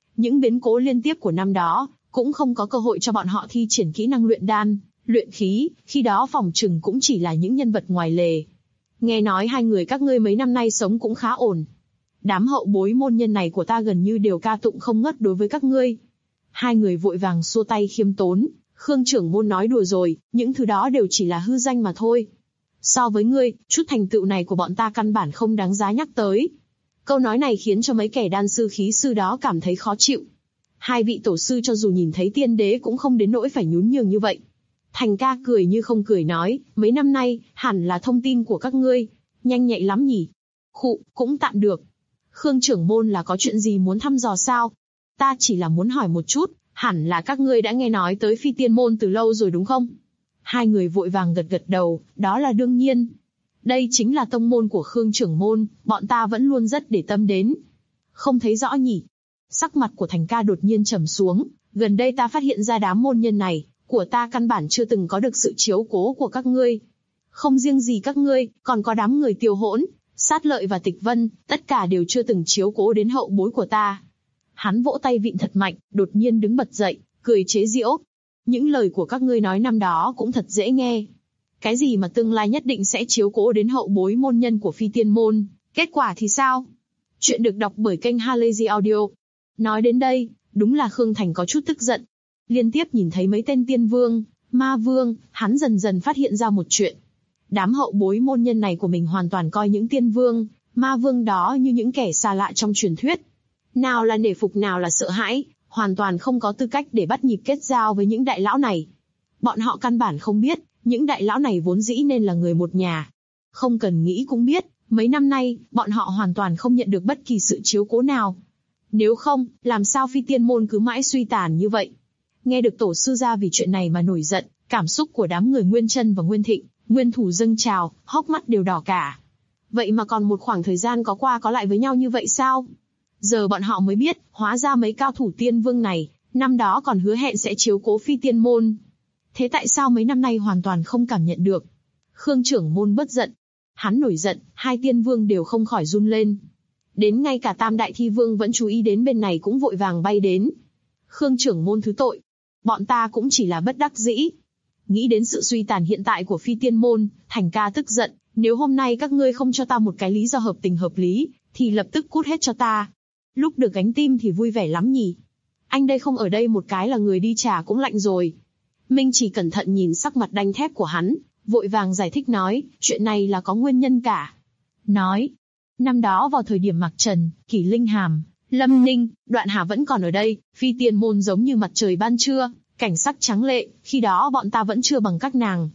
[SPEAKER 2] Những biến cố liên tiếp của năm đó, cũng không có cơ hội cho bọn họ thi triển kỹ năng luyện đan, luyện khí, khi đó phòng trừng cũng chỉ là những nhân vật ngoài lề. Nghe nói hai người các ngươi mấy năm nay sống cũng khá ổn. Đám hậu bối môn nhân này của ta gần như đều ca tụng không ngớt đối với các ngươi. Hai người vội vàng xua tay khiêm tốn, Khương trưởng môn nói đùa rồi, những thứ đó đều chỉ là hư danh mà thôi. So với ngươi, chút thành tựu này của bọn ta căn bản không đáng giá nhắc tới. Câu nói này khiến cho mấy kẻ đan sư khí sư đó cảm thấy khó chịu. Hai vị tổ sư cho dù nhìn thấy tiên đế cũng không đến nỗi phải nhún nhường như vậy. Thành ca cười như không cười nói, mấy năm nay, hẳn là thông tin của các ngươi, nhanh nhạy lắm nhỉ. Khụ, cũng tạm được. Khương trưởng môn là có chuyện gì muốn thăm dò sao? Ta chỉ là muốn hỏi một chút, hẳn là các ngươi đã nghe nói tới Phi Tiên Môn từ lâu rồi đúng không? Hai người vội vàng gật gật đầu, đó là đương nhiên. Đây chính là tông môn của Khương trưởng môn, bọn ta vẫn luôn rất để tâm đến. Không thấy rõ nhỉ? Sắc mặt của Thành ca đột nhiên trầm xuống, gần đây ta phát hiện ra đám môn nhân này, của ta căn bản chưa từng có được sự chiếu cố của các ngươi. Không riêng gì các ngươi, còn có đám người Tiêu Hỗn, Sát Lợi và Tịch Vân, tất cả đều chưa từng chiếu cố đến hậu bối của ta. Hắn vỗ tay vịn thật mạnh, đột nhiên đứng bật dậy, cười chế giễu. Những lời của các ngươi nói năm đó cũng thật dễ nghe. Cái gì mà tương lai nhất định sẽ chiếu cố đến hậu bối môn nhân của Phi Tiên Môn, kết quả thì sao? Chuyện được đọc bởi kênh Halazy Audio. Nói đến đây, đúng là Khương Thành có chút tức giận. Liên tiếp nhìn thấy mấy tên tiên vương, ma vương, hắn dần dần phát hiện ra một chuyện. Đám hậu bối môn nhân này của mình hoàn toàn coi những tiên vương, ma vương đó như những kẻ xa lạ trong truyền thuyết. Nào là nể phục nào là sợ hãi, hoàn toàn không có tư cách để bắt nhịp kết giao với những đại lão này. Bọn họ căn bản không biết, những đại lão này vốn dĩ nên là người một nhà. Không cần nghĩ cũng biết, mấy năm nay, bọn họ hoàn toàn không nhận được bất kỳ sự chiếu cố nào. Nếu không, làm sao Phi Tiên Môn cứ mãi suy tàn như vậy? Nghe được tổ sư gia vì chuyện này mà nổi giận, cảm xúc của đám người Nguyên Chân và Nguyên Thịnh, Nguyên Thủ dâng trào, hốc mắt đều đỏ cả. Vậy mà còn một khoảng thời gian có qua có lại với nhau như vậy sao? Giờ bọn họ mới biết, hóa ra mấy cao thủ tiên vương này, năm đó còn hứa hẹn sẽ chiếu cố Phi Tiên Môn. Thế tại sao mấy năm nay hoàn toàn không cảm nhận được? Khương trưởng môn bất giận. Hắn nổi giận, hai tiên vương đều không khỏi run lên. Đến ngay cả Tam Đại Thi Vương vẫn chú ý đến bên này cũng vội vàng bay đến. Khương trưởng môn thứ tội. Bọn ta cũng chỉ là bất đắc dĩ. Nghĩ đến sự suy tàn hiện tại của Phi Tiên Môn, Thành ca tức giận. Nếu hôm nay các ngươi không cho ta một cái lý do hợp tình hợp lý, thì lập tức cút hết cho ta. Lúc được gánh tim thì vui vẻ lắm nhỉ. Anh đây không ở đây một cái là người đi trà cũng lạnh rồi. Minh chỉ cẩn thận nhìn sắc mặt đanh thép của hắn, vội vàng giải thích nói, chuyện này là có nguyên nhân cả. Nói, năm đó vào thời điểm Mạc Trần, Kỷ Linh Hàm, Lâm Ninh, Đoạn Hà vẫn còn ở đây, Phi Tiên Môn giống như mặt trời ban trưa, cảnh sắc trắng lệ, khi đó bọn ta vẫn chưa bằng các nàng.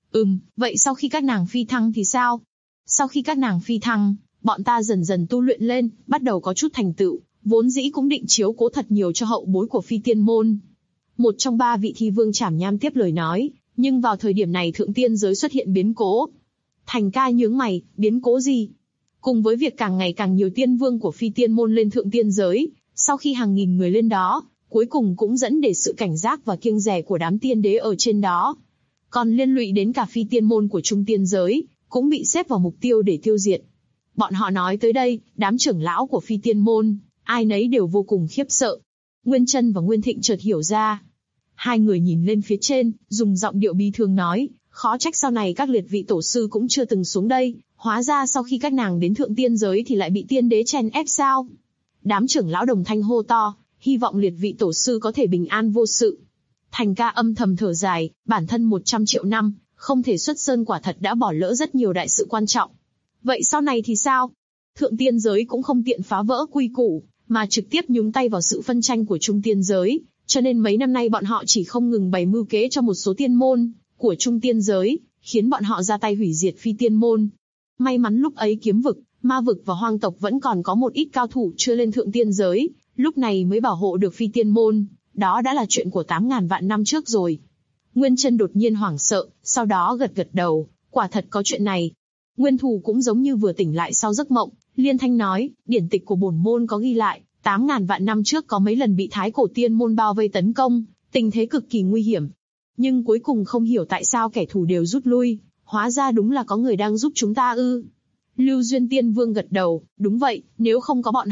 [SPEAKER 2] Vậy sau khi các nàng phi thăng thì sao? Sau khi các nàng phi thăng, bọn ta dần dần tu luyện lên, bắt đầu có chút thành tựu, vốn dĩ cũng định chiếu cố thật nhiều cho hậu bối của Phi Tiên Môn. Một trong ba vị thi vương Trảm Nham tiếp lời nói, nhưng vào thời điểm này thượng tiên giới xuất hiện biến cố. Thành ca nhướng mày, biến cố gì? Cùng với việc càng ngày càng nhiều tiên vương của Phi Tiên Môn lên thượng tiên giới, sau khi hàng nghìn người lên đó, cuối cùng cũng dẫn để sự cảnh giác và kiêng dè của đám tiên đế ở trên đó. Còn liên lụy đến cả Phi Tiên Môn của trung tiên giới, cũng bị xếp vào mục tiêu để tiêu diệt. Bọn họ nói tới đây, đám trưởng lão của Phi Tiên Môn, ai nấy đều vô cùng khiếp sợ. Nguyên Chân và Nguyên Thịnh chợt hiểu ra. Hai người nhìn lên phía trên, dùng giọng điệu bi thương nói, khó trách sau này các liệt vị tổ sư cũng chưa từng xuống đây, hóa ra sau khi các nàng đến thượng tiên giới thì lại bị tiên đế chèn ép sao? Đám trưởng lão đồng thanh hô to, hy vọng liệt vị tổ sư có thể bình an vô sự. Thành ca âm thầm thở dài, bản thân 100 triệu năm, không thể xuất sơn quả thật đã bỏ lỡ rất nhiều đại sự quan trọng. Vậy sau này thì sao? Thượng tiên giới cũng không tiện phá vỡ quy củ, mà trực tiếp nhúng tay vào sự phân tranh của trung tiên giới, cho nên mấy năm nay bọn họ chỉ không ngừng bày mưu kế cho một số tiên môn của trung tiên giới, khiến bọn họ ra tay hủy diệt Phi Tiên Môn. May mắn lúc ấy kiếm vực, ma vực và hoang tộc vẫn còn có một ít cao thủ chưa lên thượng tiên giới, lúc này mới bảo hộ được Phi Tiên Môn, đó đã là chuyện của 8.000 vạn năm trước rồi. Nguyên Chân đột nhiên hoảng sợ, sau đó gật gật đầu, quả thật có chuyện này. Nguyên Thù cũng giống như vừa tỉnh lại sau giấc mộng, liên thanh nói, điển tịch của bổn môn có ghi lại, 8.000 vạn năm trước có mấy lần bị Thái Cổ Tiên Môn bao vây tấn công, tình thế cực kỳ nguy hiểm. Nhưng cuối cùng không hiểu tại sao kẻ thù đều rút lui, hóa ra đúng là có người đang giúp chúng ta ư. Lưu Duyên Tiên Vương gật đầu, đúng vậy, nếu không có bọn họ,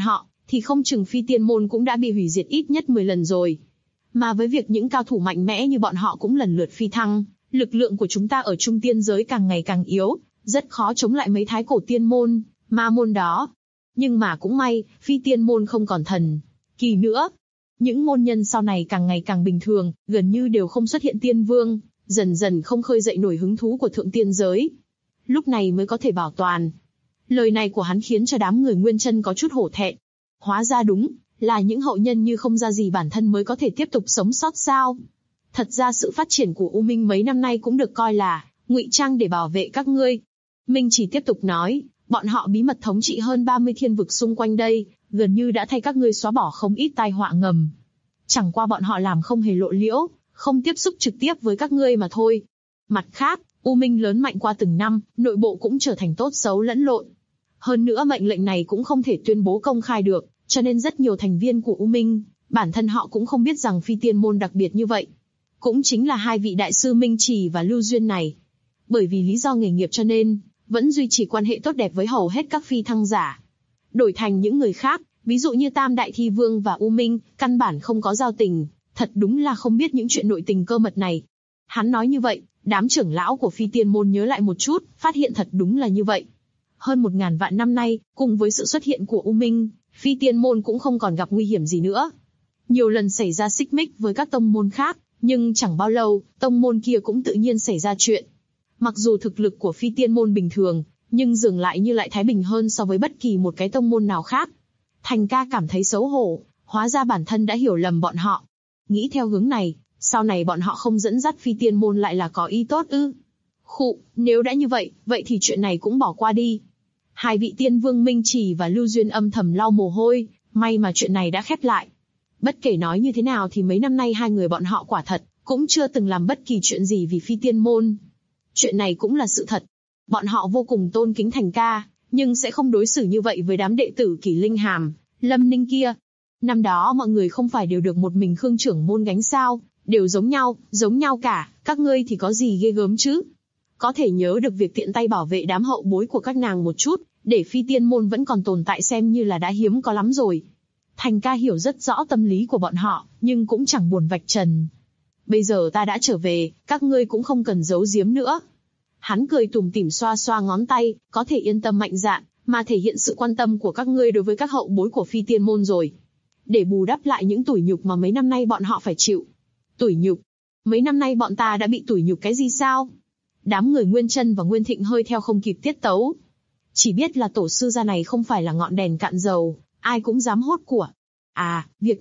[SPEAKER 2] thì không chừng phi tiên môn cũng đã bị hủy diệt ít nhất 10 lần rồi. Mà với việc những cao thủ mạnh mẽ như bọn họ cũng lần lượt phi thăng, lực lượng của chúng ta ở trung tiên giới càng ngày càng yếu, rất khó chống lại mấy thái cổ tiên môn, ma môn đó. Nhưng mà cũng may, phi tiên môn không còn thần kỳ nữa. Những môn nhân sau này càng ngày càng bình thường, gần như đều không xuất hiện tiên vương, dần dần không khơi dậy nổi hứng thú của thượng tiên giới. Lúc này mới có thể bảo toàn. Lời này của hắn khiến cho đám người Nguyên Chân có chút hổ thẹn. Hóa ra đúng là những hậu nhân như không ra gì bản thân mới có thể tiếp tục sống sót sao? Thật ra sự phát triển của U Minh mấy năm nay cũng được coi là ngụy trang để bảo vệ các ngươi. Minh chỉ tiếp tục nói, bọn họ bí mật thống trị hơn 30 thiên vực xung quanh đây, gần như đã thay các ngươi xóa bỏ không ít tai họa ngầm. Chẳng qua bọn họ làm không hề lộ liễu, không tiếp xúc trực tiếp với các ngươi mà thôi. Mặt khác, U Minh lớn mạnh qua từng năm, nội bộ cũng trở thành tốt xấu lẫn lộn. Hơn nữa mệnh lệnh này cũng không thể tuyên bố công khai được, cho nên rất nhiều thành viên của U Minh, bản thân họ cũng không biết rằng phi tiên môn đặc biệt như vậy. Cũng chính là hai vị đại sư Minh Trì và Lưu Duyên này. Bởi vì lý do nghề nghiệp cho nên, vẫn duy trì quan hệ tốt đẹp với hầu hết các phi thăng giả. Đổi thành những người khác, ví dụ như Tam Đại Thi Vương và U Minh, căn bản không có giao tình, thật đúng là không biết những chuyện nội tình cơ mật này. Hắn nói như vậy, đám trưởng lão của phi tiên môn nhớ lại một chút, phát hiện thật đúng là như vậy. Hơn 1000 vạn năm nay, cùng với sự xuất hiện của U Minh, phi tiên môn cũng không còn gặp nguy hiểm gì nữa. Nhiều lần xảy ra xích mích với các tông môn khác, nhưng chẳng bao lâu, tông môn kia cũng tự nhiên xảy ra chuyện. Mặc dù thực lực của phi tiên môn bình thường, nhưng dường lại như lại thái bình hơn so với bất kỳ một cái tông môn nào khác. Thành ca cảm thấy xấu hổ, hóa ra bản thân đã hiểu lầm bọn họ. Nghĩ theo hướng này, sau này bọn họ không dẫn dắt phi tiên môn lại là có ý tốt ư? Khụ, nếu đã như vậy, vậy thì chuyện này cũng bỏ qua đi. Hai vị tiên vương Minh Trì và Lưu Duyên âm thầm lau mồ hôi, may mà chuyện này đã khép lại. Bất kể nói như thế nào thì mấy năm nay hai người bọn họ quả thật cũng chưa từng làm bất kỳ chuyện gì vì phi tiên môn. Chuyện này cũng là sự thật. Bọn họ vô cùng tôn kính Thành ca, nhưng sẽ không đối xử như vậy với đám đệ tử Kỷ Linh Hàm, Lâm Ninh kia. Năm đó mọi người không phải đều được một mình Khương trưởng môn gánh sao, đều giống nhau cả, các ngươi thì có gì ghê gớm chứ? Có thể nhớ được việc tiện tay bảo vệ đám hậu bối của các nàng một chút, để phi tiên môn vẫn còn tồn tại xem như là đã hiếm có lắm rồi. Thành ca hiểu rất rõ tâm lý của bọn họ, nhưng cũng chẳng buồn vạch trần. Bây giờ ta đã trở về, các ngươi cũng không cần giấu giếm nữa. Hắn cười tủm tỉm xoa xoa ngón tay, có thể yên tâm mạnh dạn, mà thể hiện sự quan tâm của các ngươi đối với các hậu bối của phi tiên môn rồi. Để bù đắp lại những tủi nhục mà mấy năm nay bọn họ phải chịu. Tủi nhục? Mấy năm nay bọn ta đã bị tủi nhục cái gì sao? Đám người Nguyên Chân và Nguyên Thịnh hơi theo không kịp tiết tấu. Chỉ biết là tổ sư gia này không phải là ngọn đèn cạn dầu, ai cũng dám hốt của. À, việc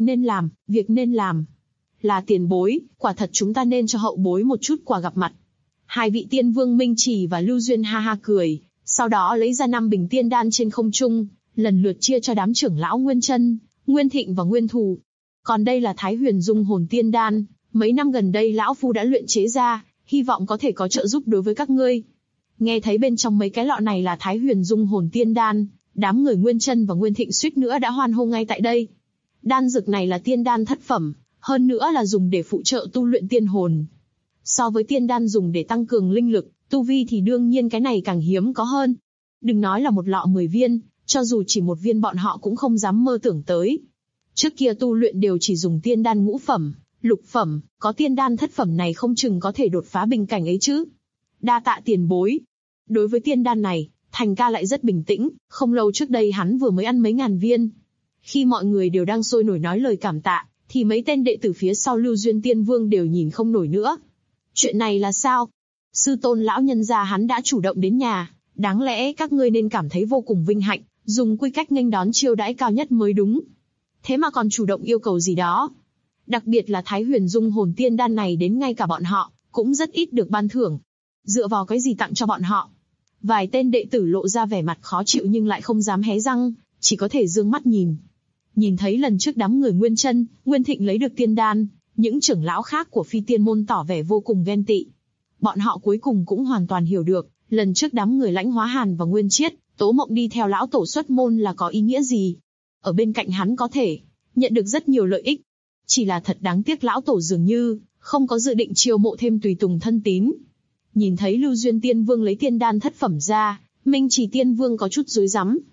[SPEAKER 2] nên làm. Là tiền bối, quả thật chúng ta nên cho hậu bối một chút quà gặp mặt. Hai vị tiên vương Minh Trì và Lưu Duyên ha ha cười, sau đó lấy ra 5 bình tiên đan trên không trung, lần lượt chia cho đám trưởng lão Nguyên Chân, Nguyên Thịnh và Nguyên Thù. Còn đây là Thái Huyền Dung Hồn Tiên Đan, mấy năm gần đây lão phu đã luyện chế ra, hy vọng có thể có trợ giúp đối với các ngươi. Nghe thấy bên trong mấy cái lọ này là Thái Huyền Dung Hồn Tiên Đan, đám người Nguyên Chân và Nguyên Thịnh suýt nữa đã hoan hô ngay tại đây. Đan dược này là tiên đan thất phẩm, hơn nữa là dùng để phụ trợ tu luyện tiên hồn. So với tiên đan dùng để tăng cường linh lực, tu vi thì đương nhiên cái này càng hiếm có hơn. Đừng nói là một lọ 10 viên, cho dù chỉ một viên bọn họ cũng không dám mơ tưởng tới. Trước kia tu luyện đều chỉ dùng tiên đan ngũ phẩm, lục phẩm, có tiên đan thất phẩm này không chừng có thể đột phá bình cảnh ấy chứ. Đa tạ tiền bối. Đối với tiên đan này, Thành ca lại rất bình tĩnh, không lâu trước đây hắn vừa mới ăn mấy ngàn viên. Khi mọi người đều đang sôi nổi nói lời cảm tạ, thì mấy tên đệ tử phía sau Lưu Duyên Tiên Vương đều nhìn không nổi nữa. Chuyện này là sao? Sư tôn lão nhân gia hắn đã chủ động đến nhà, đáng lẽ các ngươi nên cảm thấy vô cùng vinh hạnh, dùng quy cách nghênh đón chiêu đãi cao nhất mới đúng. Thế mà còn chủ động yêu cầu gì đó. Đặc biệt là Thái Huyền Dung Hồn Tiên Đan này đến ngay cả bọn họ, cũng rất ít được ban thưởng. Dựa vào cái gì tặng cho bọn họ? Vài tên đệ tử lộ ra vẻ mặt khó chịu nhưng lại không dám hé răng, chỉ có thể dương mắt nhìn. Nhìn thấy lần trước đám người Nguyên Chân, Nguyên Thịnh lấy được tiên đan, những trưởng lão khác của phi tiên môn tỏ vẻ vô cùng ghen tị. Bọn họ cuối cùng cũng hoàn toàn hiểu được, lần trước đám người Lãnh Hóa Hàn và Nguyên Chiết, Tố Mộng đi theo lão tổ xuất môn là có ý nghĩa gì. Ở bên cạnh hắn có thể nhận được rất nhiều lợi ích. Chỉ là thật đáng tiếc lão tổ dường như không có dự định chiêu mộ thêm tùy tùng thân tín. Nhìn thấy Lưu Duyên Tiên Vương lấy tiên đan thất phẩm ra, Minh Chỉ Tiên Vương có chút rối rắm.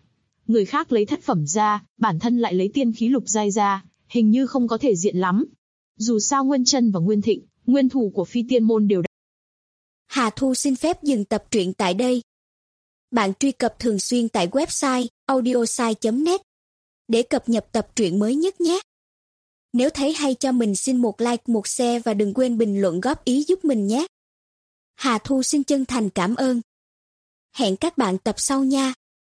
[SPEAKER 2] Người khác lấy thất phẩm ra, bản thân lại lấy tiên khí lục giai ra, hình như không có thể diện lắm. Dù sao Nguyên Chân và Nguyên Thịnh, nguyên thủ của Phi Tiên môn đều đã...
[SPEAKER 3] Hà Thu xin phép dừng tập truyện tại đây. Bạn truy cập thường xuyên tại website audiosai.net để cập nhật tập truyện mới nhất nhé. Nếu thấy hay cho mình xin một like, một share và đừng quên bình luận góp ý giúp mình nhé. Hà Thu xin chân thành cảm ơn. Hẹn các bạn tập sau nha.